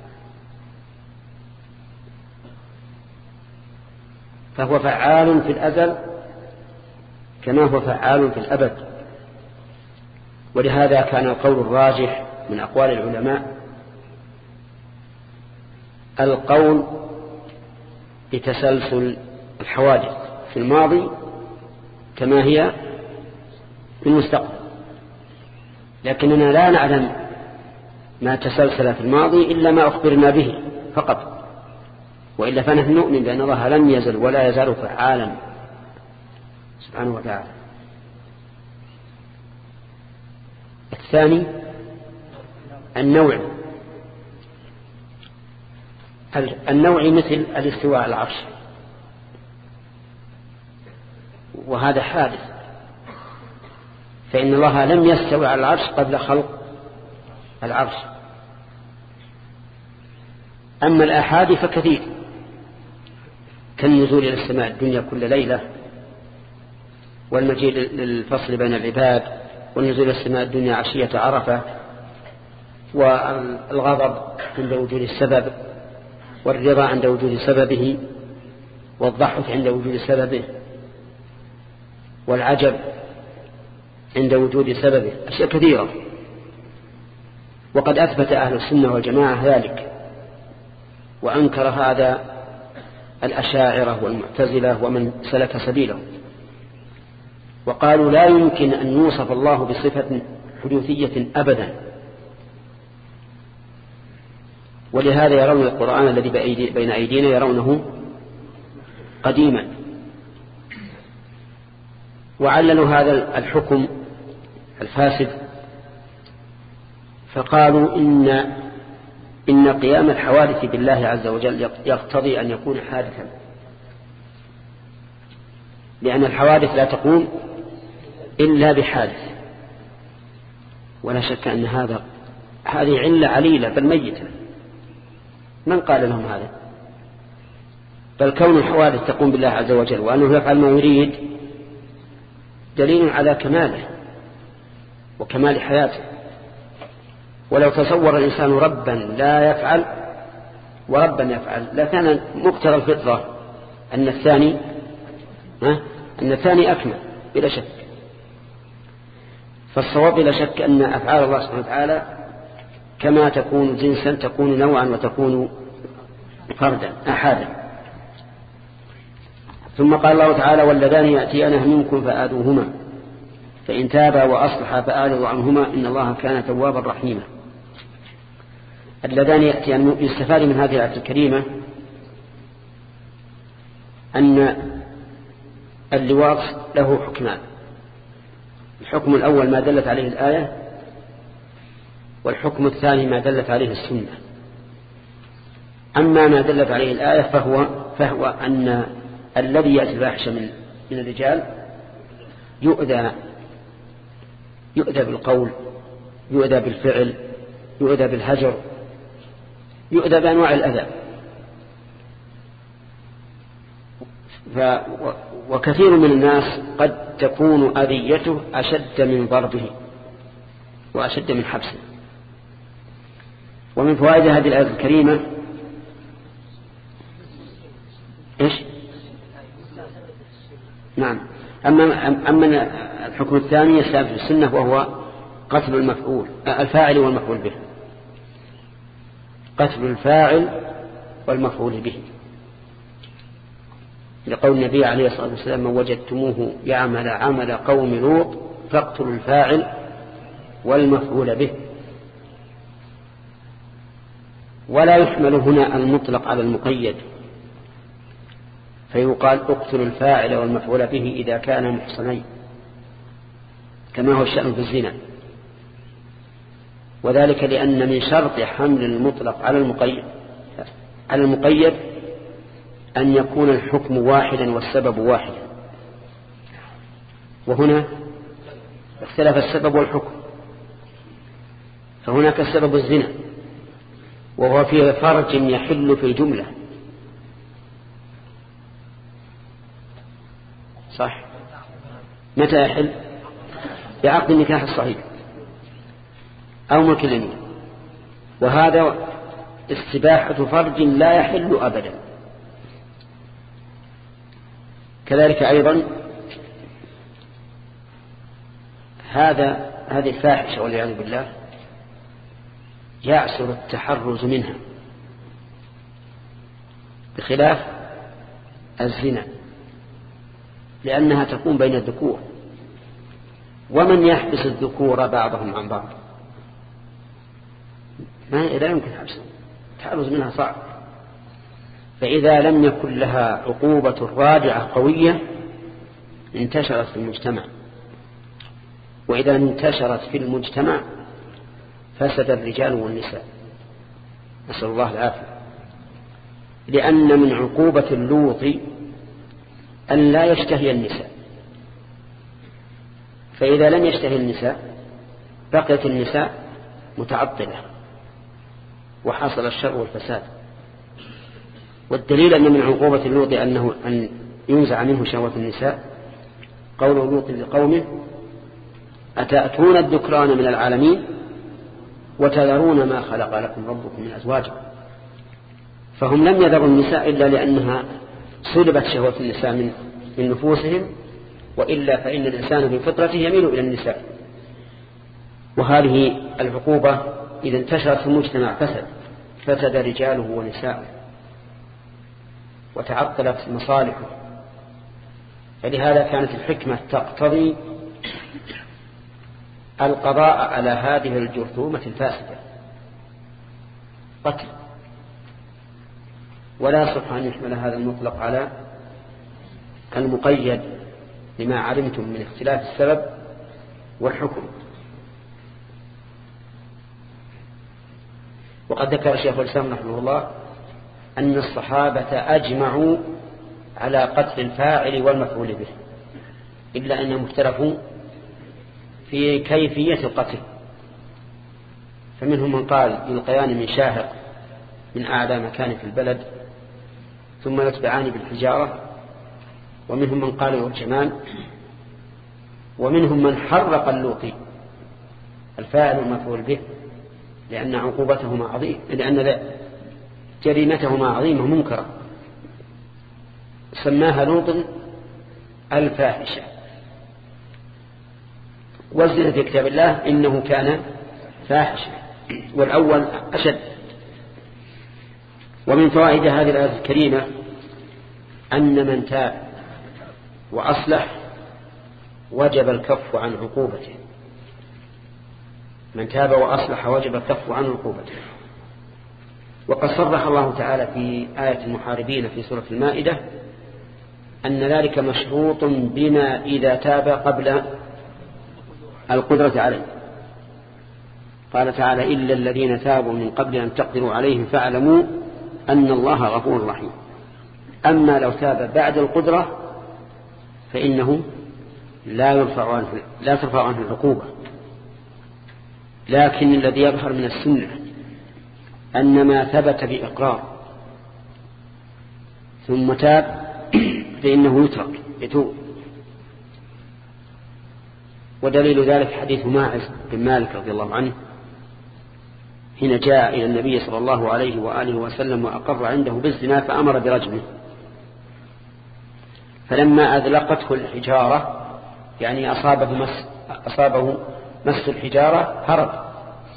فهو فعال في الأزل كما هو فعال في الأبد. ولهذا كان القول الراجح من أقوال العلماء القول بتسلسل الحوادث في الماضي كما هي في المستقبل، لكننا لا نعلم ما تسلسل في الماضي إلا ما أخبرنا به فقط، وإلا فنحن نؤمن بأن الله لم يزل ولا يزال فعالا سبحانه وتعالى. الثاني النوع. النوع مثل الاستواء على العرش، وهذا حادث، فإن الله لم يستوي على العرش قبل خلق العرش. أما الآحاد فكثير، كالنزول إلى السماء الدنيا كل ليلة، والمجيء للفصل بين العباد، والنزول إلى السماء الدنيا عشية عرفة، والغضب عند وجود السبب، والرضا عند وجود سببه، والضحك عند وجود سببه، والعجب عند وجود سببه، أشياء كثيرة. وقد أثبت أهل السنة والجماعة ذلك، وأنكر هذا الأشاعرة والمعتزلة ومن سلك سبيله، وقالوا لا يمكن أن يوصف الله بصفة حدوثية أبدا. ولهذا يرون القرآن الذي بين أيدينا يرونه قديما. وعللوا هذا الحكم الفاسد فقالوا إن قيام الحوادث بالله عز وجل يقتضي أن يكون حادثا، لأن الحوادث لا تقوم إلا بحادث. ولا شك أن هذه علة عليلة بل ميتة. من قال لهم هذا؟ بل كون الحوادث تقوم بالله عز وجل وأنه يفعل ما يريد دليل على كماله وكمال حياته. ولو تصور الإنسان ربا لا يفعل وربا يفعل لكان مقتضى الفطرة أن الثاني أكمل بلا شك. فالصواب بلا شك أن أفعال الله سبحانه وتعالى كما تكون جنسا تكون نوعا وتكون فردا أحدا. ثم قال الله تعالى واللذان يأتيانه منكم فآذوهما فإن تابا وأصلحا فأعرضوا عنهما إن الله كان توابا رحيما. اللذان يأتيان يستفاد من هذه الآية الكريمة أن اللواط له حكمان. الحكم الأول ما دلت عليه الآية، والحكم الثاني ما دلت عليه السنة. أما ما دلت عليه الآية فهو أن الذي يأتي الفاحشة من الرجال يؤذى بالقول، يؤذى بالفعل، يؤذى بالهجر، يؤذى بأنواع الأذى. وكثير من الناس قد تكون أذيته أشد من ضربه وأشد من حبسه. ومن فوائد هذه الآية الكريمة إيش؟ نعم. أما الحكم الثاني الثابت في السنة وهو قتل المفعول الفاعل والمفعول به، قتل الفاعل والمفعول به، لقول النبي عليه الصلاة والسلام من وجدتموه يعمل عمل قوم لوط فاقتلوا الفاعل والمفعول به. ولا يحمل هنا المطلق على المقيد، فيقال اقتلوا الفاعل والمفعول به إذا كان محصنين كما هو الشأن في الزنا، وذلك لأن من شرط حمل المطلق على المقيد أن يكون الحكم واحدا والسبب واحدا، وهنا اختلف السبب والحكم. فهناك السبب الزنا وهو فيه فرج يحل في الجملة، صح؟ متى يحل؟ بعقد النكاح الصحيح أو ملك اليمين، وهذا استباحة فرج لا يحل أبدا. كذلك أيضا هذه الفاحشة والعياذ بالله يعسر التحرز منها بخلاف الزنا، لأنها تكون بين الذكور، ومن يحبس الذكور بعضهم عن بعض لا يمكن حبسه، التحرز منها صعب. فإذا لم يكن لها عقوبة راجعة قوية انتشرت في المجتمع، وإذا انتشرت في المجتمع فسد الرجال والنساء، نسأل الله العافية. لأن من عقوبة اللوط أن لا يشتهي النساء، فإذا لم يشتهي النساء بقيت النساء متعطلة وحصل الشر والفساد. والدليل أن من عقوبة اللوط أن ينزع منه شهوة النساء قول لوط لقومه أتأتون الذكران من العالمين وتذرون ما خلق لكم ربكم من أزواجكم. فهم لم يذروا النساء إلا لأنها سلبت شهوة النساء من نفوسهم، وإلا فإن الإنسان في فطرته يميل إلى النساء. وهذه العقوبة إذا انتشرت في المجتمع فسد رجاله ونساءه وتعطلت مصالحه. فلهذا كانت الحكمة تقتضي القضاء على هذه الجرثومة الفاسدة قتل، ولا يصح أن يحمل هذا المطلق على المقيد لما علمتم من اختلاف السبب والحكم. وقد ذكر الشيخ الإسلام رحمه الله أن الصحابة أجمعوا على قتل الفاعل والمفعول به، إلا أنهم اختلفوا في كيفية القتل. فمنهم من قال يلقيان من شاهق من أعلى مكان في البلد ثم يتبعان بالحجارة، ومنهم من قال يرجمان، ومنهم من حرق اللوطي الفاعل والمفعول به لأن عقوبتهما عظيمة، لأن جريمتهما عظيمة منكرة، سماها لوط الفاحشة. وزن في كتاب الله إنه كان فاحشة، والأول أشد. ومن فوائد هذه الآية الكريمة أن من تاب وأصلح وجب الكف عن عقوبته. من تاب وأصلح وجب الكف عن عقوبته. وقد صرح الله تعالى في آية المحاربين في سورة المائدة أن ذلك مشروط بما إذا تاب قبل القدرة عليه. قال تعالى إلا الذين تابوا من قبل أن تقدروا عليهم فاعلموا أن الله غفور رحيم. أما لو تاب بعد القدرة فإنه لا ترفع عنه العقوبة. لكن الذي يظهر من السنة أن ما ثبت بإقرار ثم تاب فإنه يترك يتوب. ودليل ذلك حديث ماعز بن مالك رضي الله عنه حين جاء إلى النبي صلى الله عليه وآله وسلم وأقر عنده بالزنا فأمر برجمه، فلما أذلقته الحجارة يعني أصابه مس الحجارة هرب.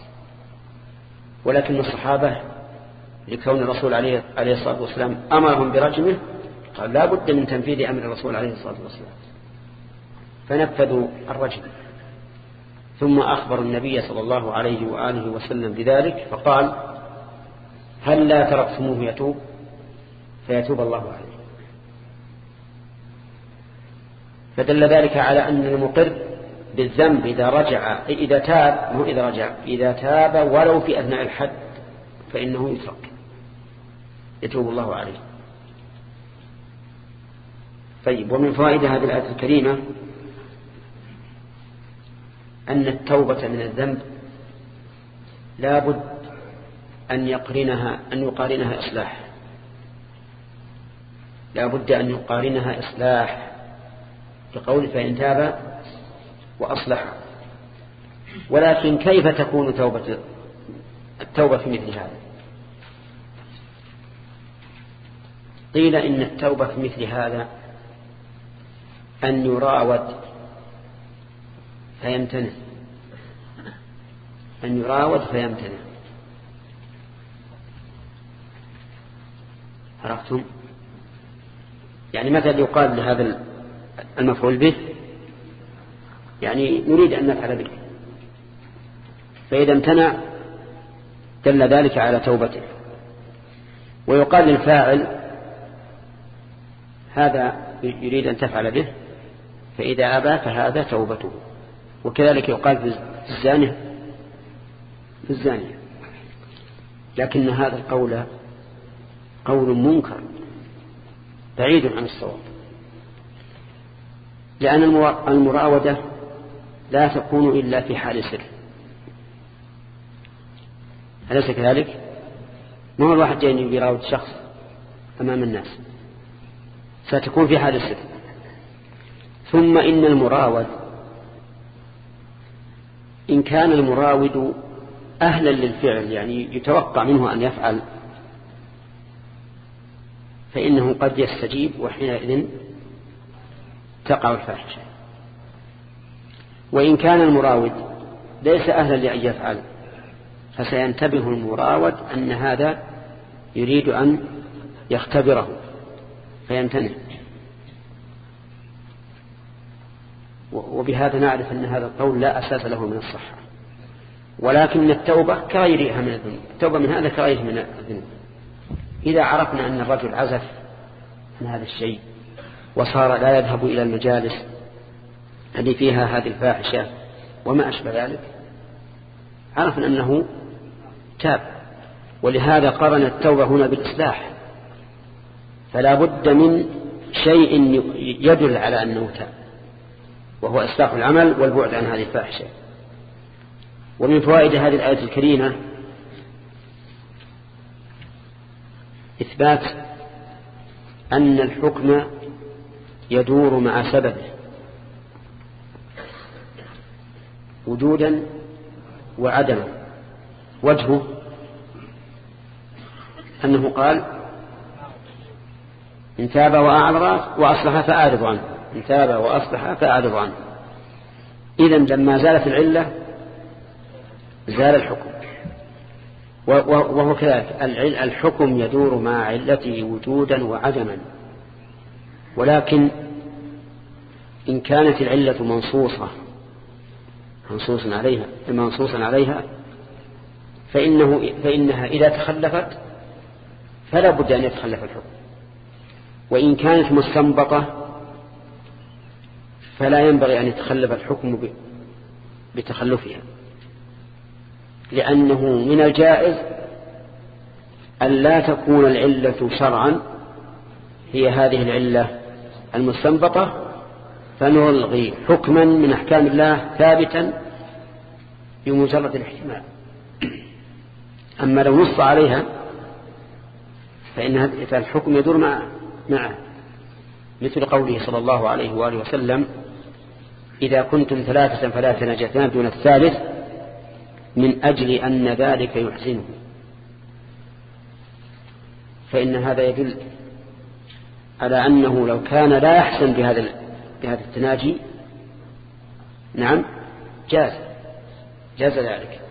ولكن الصحابة لكون الرسول عليه الصلاة والسلام أمرهم برجمه قال لا بد من تنفيذ أمر الرسول عليه الصلاة والسلام، فنفذوا الرجم. ثم أخبر النبي صلى الله عليه وآله وسلم بذلك فقال هل لا تركتموه يتوب فيتوب الله عليه. فدل ذلك على أن المقر بالذنب إذا تاب ولو في أثناء الحد فإنه يترك يتوب الله عليه. طيب، ومن فوائد هذه الآية الكريمة أن التوبة من الذنب لا بد أن يقارنها إصلاح. لا بد أن يقارنها إصلاح كقول فإن تاب وأصلح. ولكن كيف تكون التوبة في مثل هذا؟ قيل إن التوبة في مثل هذا أن يراود فيمتنع. عرفتم؟ يعني مثلا يقال لهذا المفعول به يعني نريد أن نفعل به، فإذا امتنع دل ذلك على توبته. ويقال للفاعل هذا يريد أن تفعل به فإذا أبى فهذا توبته. وكذلك يقال في الزانية. لكن هذا القول قول منكر بعيد عن الصواب، لأن المراودة لا تكون إلا في حال سر. أليس كذلك؟ ما هو الواحد جاي يراود شخص أمام الناس، ستكون في حال سر. ثم إن المراود إن كان المراود أهلا للفعل يعني يتوقع منه أن يفعل فإنه قد يستجيب وحينئذ تقع الفاحشة. وإن كان المراود ليس أهلا لأن يفعل فسينتبه المراود أن هذا يريد أن يختبره فيمتنع. وبهذا نعرف أن هذا القول لا أساس له من الصحة. ولكن التوبة كغيرها من الذنوب، التوبة من هذا كغيره من الذنوب. إذا عرفنا أن الرجل عزف عن هذا الشيء وصار لا يذهب إلى المجالس التي فيها هذه الفاحشة وما أشبه ذلك عرفنا أنه تاب. ولهذا قرن التوبة هنا بالإصلاح، فلا بد من شيء يدل على أنه تاب، وهو إصلاح العمل والبعد عن هذه الفاحشة. ومن فوائد هذه الآية الكريمة إثبات أن الحكم يدور مع سببه وجودا وعدما. وجهه أنه قال إن تاب وأصلح فأعرض عنه، إن تاب وأصلح فأعرض عنه. إذن لما زالت العلة زال الحكم. وهو كذلك الحكم يدور مع علته وجودا وعدما، ولكن إن كانت العلة منصوصا عليها فإنها إذا تخلفت فلا بد أن يتخلف الحكم، وإن كانت مستنبطة فلا ينبغي أن يتخلف الحكم بتخلفها، لأنه من الجائز أن لا تكون العلة شرعا هي هذه العلة المستنبطة فنلغي حكما من أحكام الله ثابتا بمجرد الاحتمال. أما لو نص عليها فالحكم يدور معه، مثل قوله صلى الله عليه وآله وسلم: إذا كنتم 3 فلا تناجتان دون الثالث من أجل أن ذلك يحزنه. فإن هذا يدل على أنه لو كان لا يحسن بهذا التناجي نعم جاز ذلك.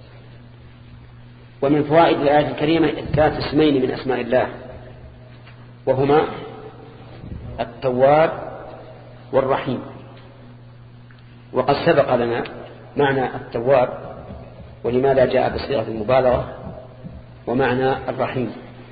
ومن فوائد الآية الكريمة إثبات اسمين من أسماء الله، وهما التواب والرحيم. وقد سبق لنا معنى التواب ولماذا جاء بصيغة المبالغة ومعنى الرحيم.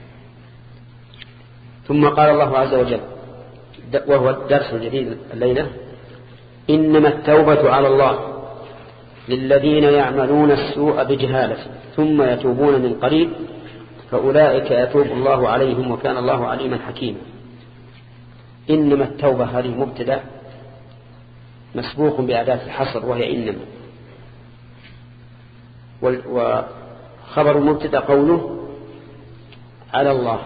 ثم قال الله عز وجل، وهو الدرس الجديد الليلة: إنما التوبة على الله للذين يعملون السوء بجهالة ثم يتوبون من قريب فأولئك يتوب الله عليهم وكان الله عليما حكيما. إنما التوبة هذه مبتدأ مسبوق بأداة الحصر وهي إنما، وخبر المبتدأ قوله على الله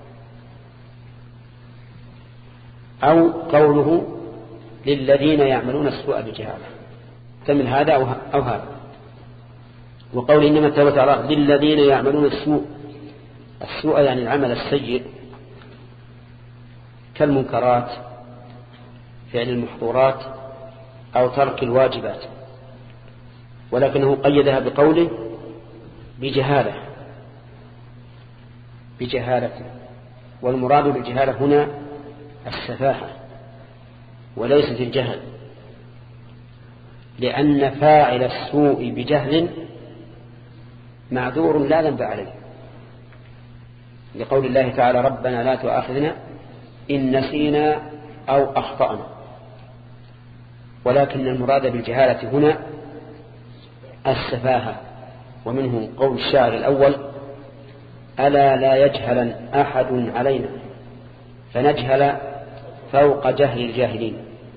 أو قوله للذين يعملون السوء بجهالة، تمل هذا أو هذا. وقول إنما التوبة على الله للذين يعملون السوء يعني العمل السيء كالمنكرات، فعل المحظورات، أو ترك الواجبات، ولكنه قيدها بقوله بجهالة. والمراد بالجهالة هنا السفاهة وليست الجهل، لأن فاعل السوء بجهل معذور لا ذنب عليه، لقول الله تعالى: ربنا لا تؤاخذنا إن نسينا أو أخطأنا. ولكن المراد بالجهالة هنا السفاهة. ومنه قول الشاعر الأول: ألا لا يجهل أحد علينا فنجهل فوق جهل الجاهلين.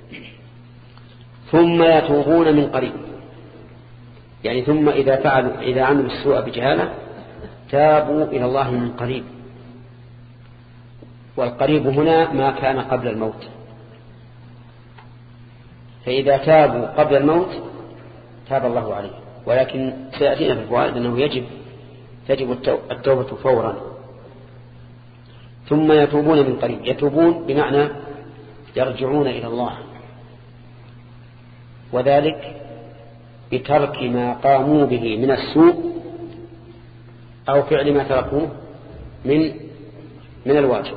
ثم يتوبون من قريب، يعني ثم إذا عملوا السوء بجهالة تابوا إلى الله من قريب. والقريب هنا ما كان قبل الموت، فإذا تابوا قبل الموت تاب الله عليه. ولكن سيأتينا في الفوائد أنه تجب التوبة فورا. ثم يتوبون من قريب، يتوبون بمعنى يرجعون إلى الله، وذلك بترك ما قاموا به من السوء أو فعل ما تركوه من الواجب.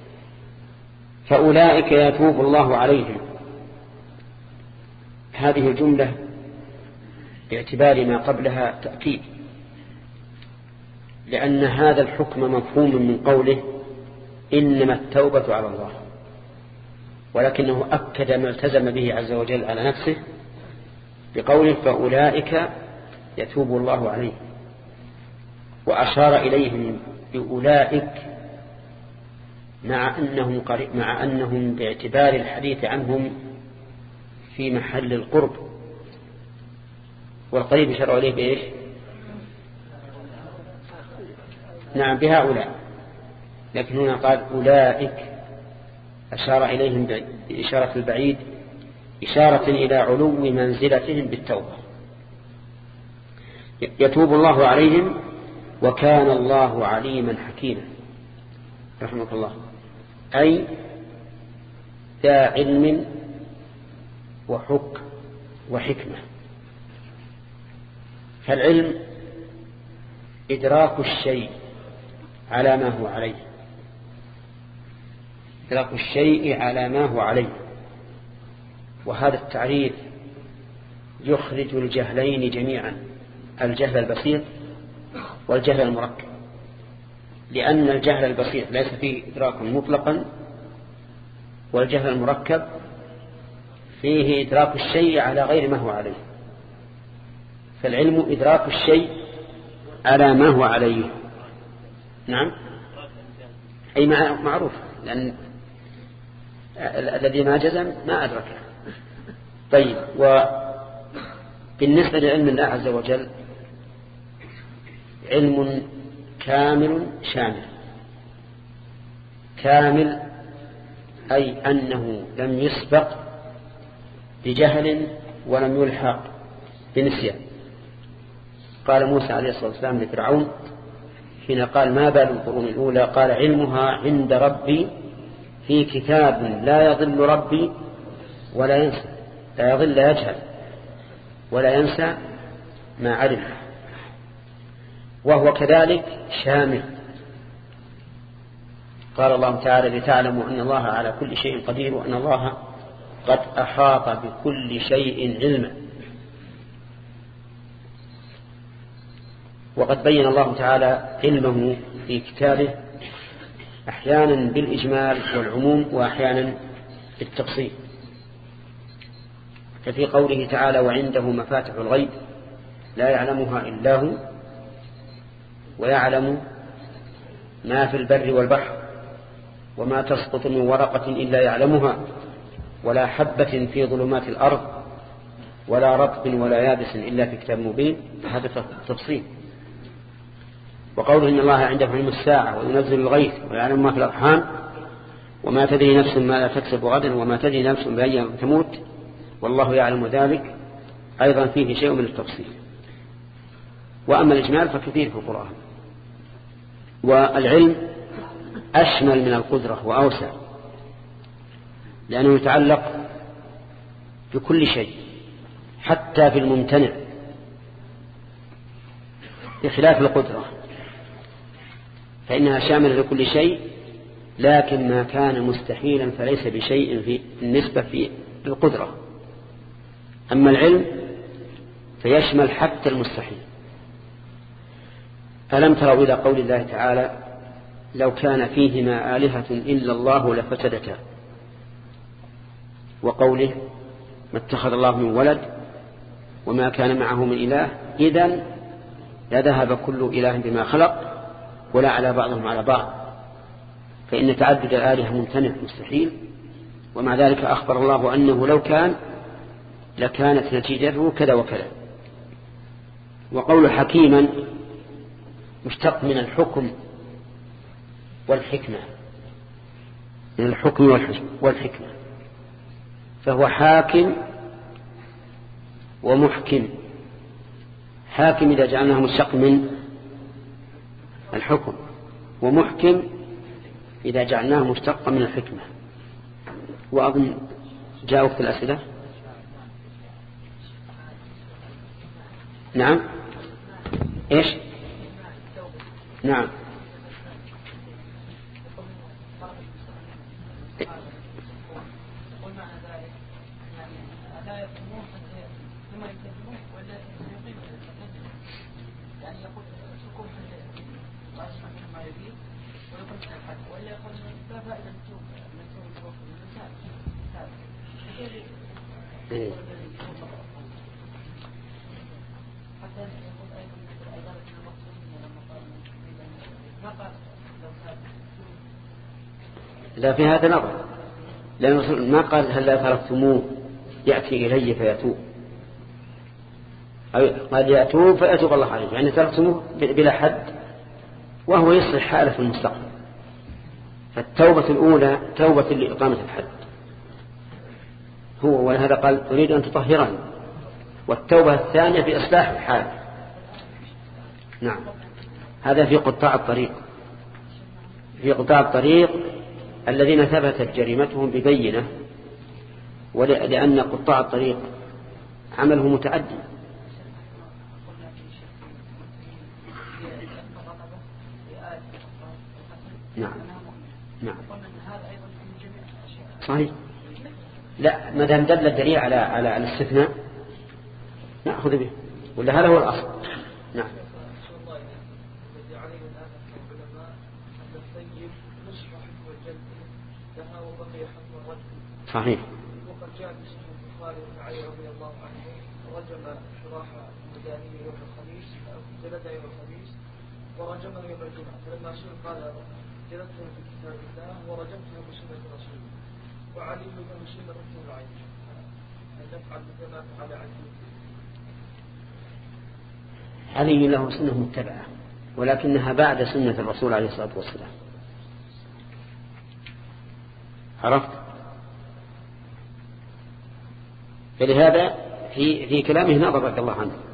فأولئك يتوب الله عليهم. هذه الجملة باعتبار ما قبلها تأكيد، لأن هذا الحكم مفهوم من قوله إنما التوبة على الله، ولكنه أكد ما التزم به عز وجل على نفسه بقوله فأولئك يتوب الله عليهم، وأشار إليهم بأولئك مع أنهم باعتبار الحديث عنهم في محل القرب، والقريب يشار إليه بإيش؟ نعم بهؤلاء، لكن هنا قال أولئك، أشار إليهم بإشارة البعيد، إشارة إلى علو منزلتهم بالتوبة. يتوب الله عليهم وكان الله عليما حكيما رحمه الله، أي ذا علم وحكمة. فالعلم إدراك الشيء على ما هو عليه، إدراك الشيء على ما هو عليه. وهذا التعريف يخرج الجهلين جميعا، الجهل البسيط والجهل المركب، لأن الجهل البسيط ليس فيه إدراك مطلقا، والجهل المركب فيه إدراك الشيء على غير ما هو عليه. فالعلم إدراك الشيء على ما هو عليه. نعم، أي معروف، لأن الذي ما جزم ما أدركه. طيب، وبالنسبة لعلم الله عز وجل علم كامل شامل. كامل أي أنه لم يسبق بجهل ولم يلحق بنسيان. قال موسى عليه الصلاة والسلام لفرعون حين قال ما بال القرون الأولى، قال علمها عند ربي في كتاب لا يضل ربي ولا ينسى، لا يضل لا يجهل ولا ينسى ما علم. وهو كذلك شامل. قال الله تعالى لتعلموا أن الله على كل شيء قدير وأن الله قد أحاط بكل شيء علما. وقد بين الله تعالى علمه في كتابه أحيانا بالإجمال والعموم وأحيانا بالتفصيل، ففي قوله تعالى وعنده مفاتح الغيب لا يعلمها إلا هو ويعلم ما في البر والبحر وما تسقط من ورقة إلا يعلمها ولا حبة في ظلمات الأرض ولا رطب ولا يابس إلا في كتاب مبين. هذا تفصيل. وقوله إن الله عنده علم الساعة وينزل الغيث ويعلم ما في الأرحام وما تدري نفس ما لا تكسب غدا وما تدري نفس بأي يوم تموت والله يعلم ذلك، أيضا فيه شيء من التفصيل. وأما الإجمال فكثير في القرآن. والعلم أشمل من القدرة وأوسع، لأنه يتعلق بكل شيء حتى في الممتنع، بخلاف القدرة فإنها شاملة لكل شيء، لكن ما كان مستحيلا فليس بشيء في النسبة في القدرة. أما العلم فيشمل حتى المستحيل. ألم تروا إلى قول الله تعالى لو كان فيهما آلهة إلا الله لفسدتا، وقوله ما اتخذ الله من ولد وما كان معه من إله إذن لذهب كل إله بما خلق ولا على بعضهم على بعض، فإن تعدد الآلهة ممتنع مستحيل. ومع ذلك أخبر الله أنه لو كان لكانت نتيجته كذا وكذا. وقول حكيما مشتق من الحكم والحكمة، من الحكم والحكمة، فهو حاكم ومحكم. حاكم إذا جعلناه مشتق من الحكم، ومحكم إذا جعلناه مشتق من الحكمة. وأظن جاء وقت الأسئلة. نعم، إيش؟ نعم، لا في هذا نظر، لأن ما قال هل لا تركتموه يأتي إلي فيتوب، قال يأتوب فيتوب الله عليه، يعني تركتموه بلا حد وهو يصلح حاله في المستقبل. فالتوبة الأولى توبة لإقامة الحد هو، ولهذا قال أريد أن تطهرني، والتوبة الثانية في إصلاح الحال. نعم، هذا في قطاع الطريق، في قطاع الطريق الذين ثبتت جريمتهم ببينة، ولأن قطاع الطريق عمله متعدي. نعم نعم قلنا أن هذا أيضا من جميع الأشياء. صحيح. لا ما دام دل الدليل على الاستثناء نأخذ به، ولا هذا هو الأصل. نعم. الذي عليه الآن العلماء أن الطيب نصف حكم الجلد لها وبقي حكم الرجل. صحيح. وقد جاء في صحيح البخاري عن علي رضي الله عنه رجم شراح المداني يوم الخميس، جلد يوم الخميس ورجمه يوم الجمعة، فلما سئل قال جلدته في كتاب الله ورجمته بسنة رسوله، وعلي بن مسلم رحمه الله عليه أن نفعل مثل ما فعل علي له سنة متبعة ولكنها بعد سنة الرسول عليه الصلاة والسلام. عرفت؟ فلهذا في كلامه نظر رضي الله عنه.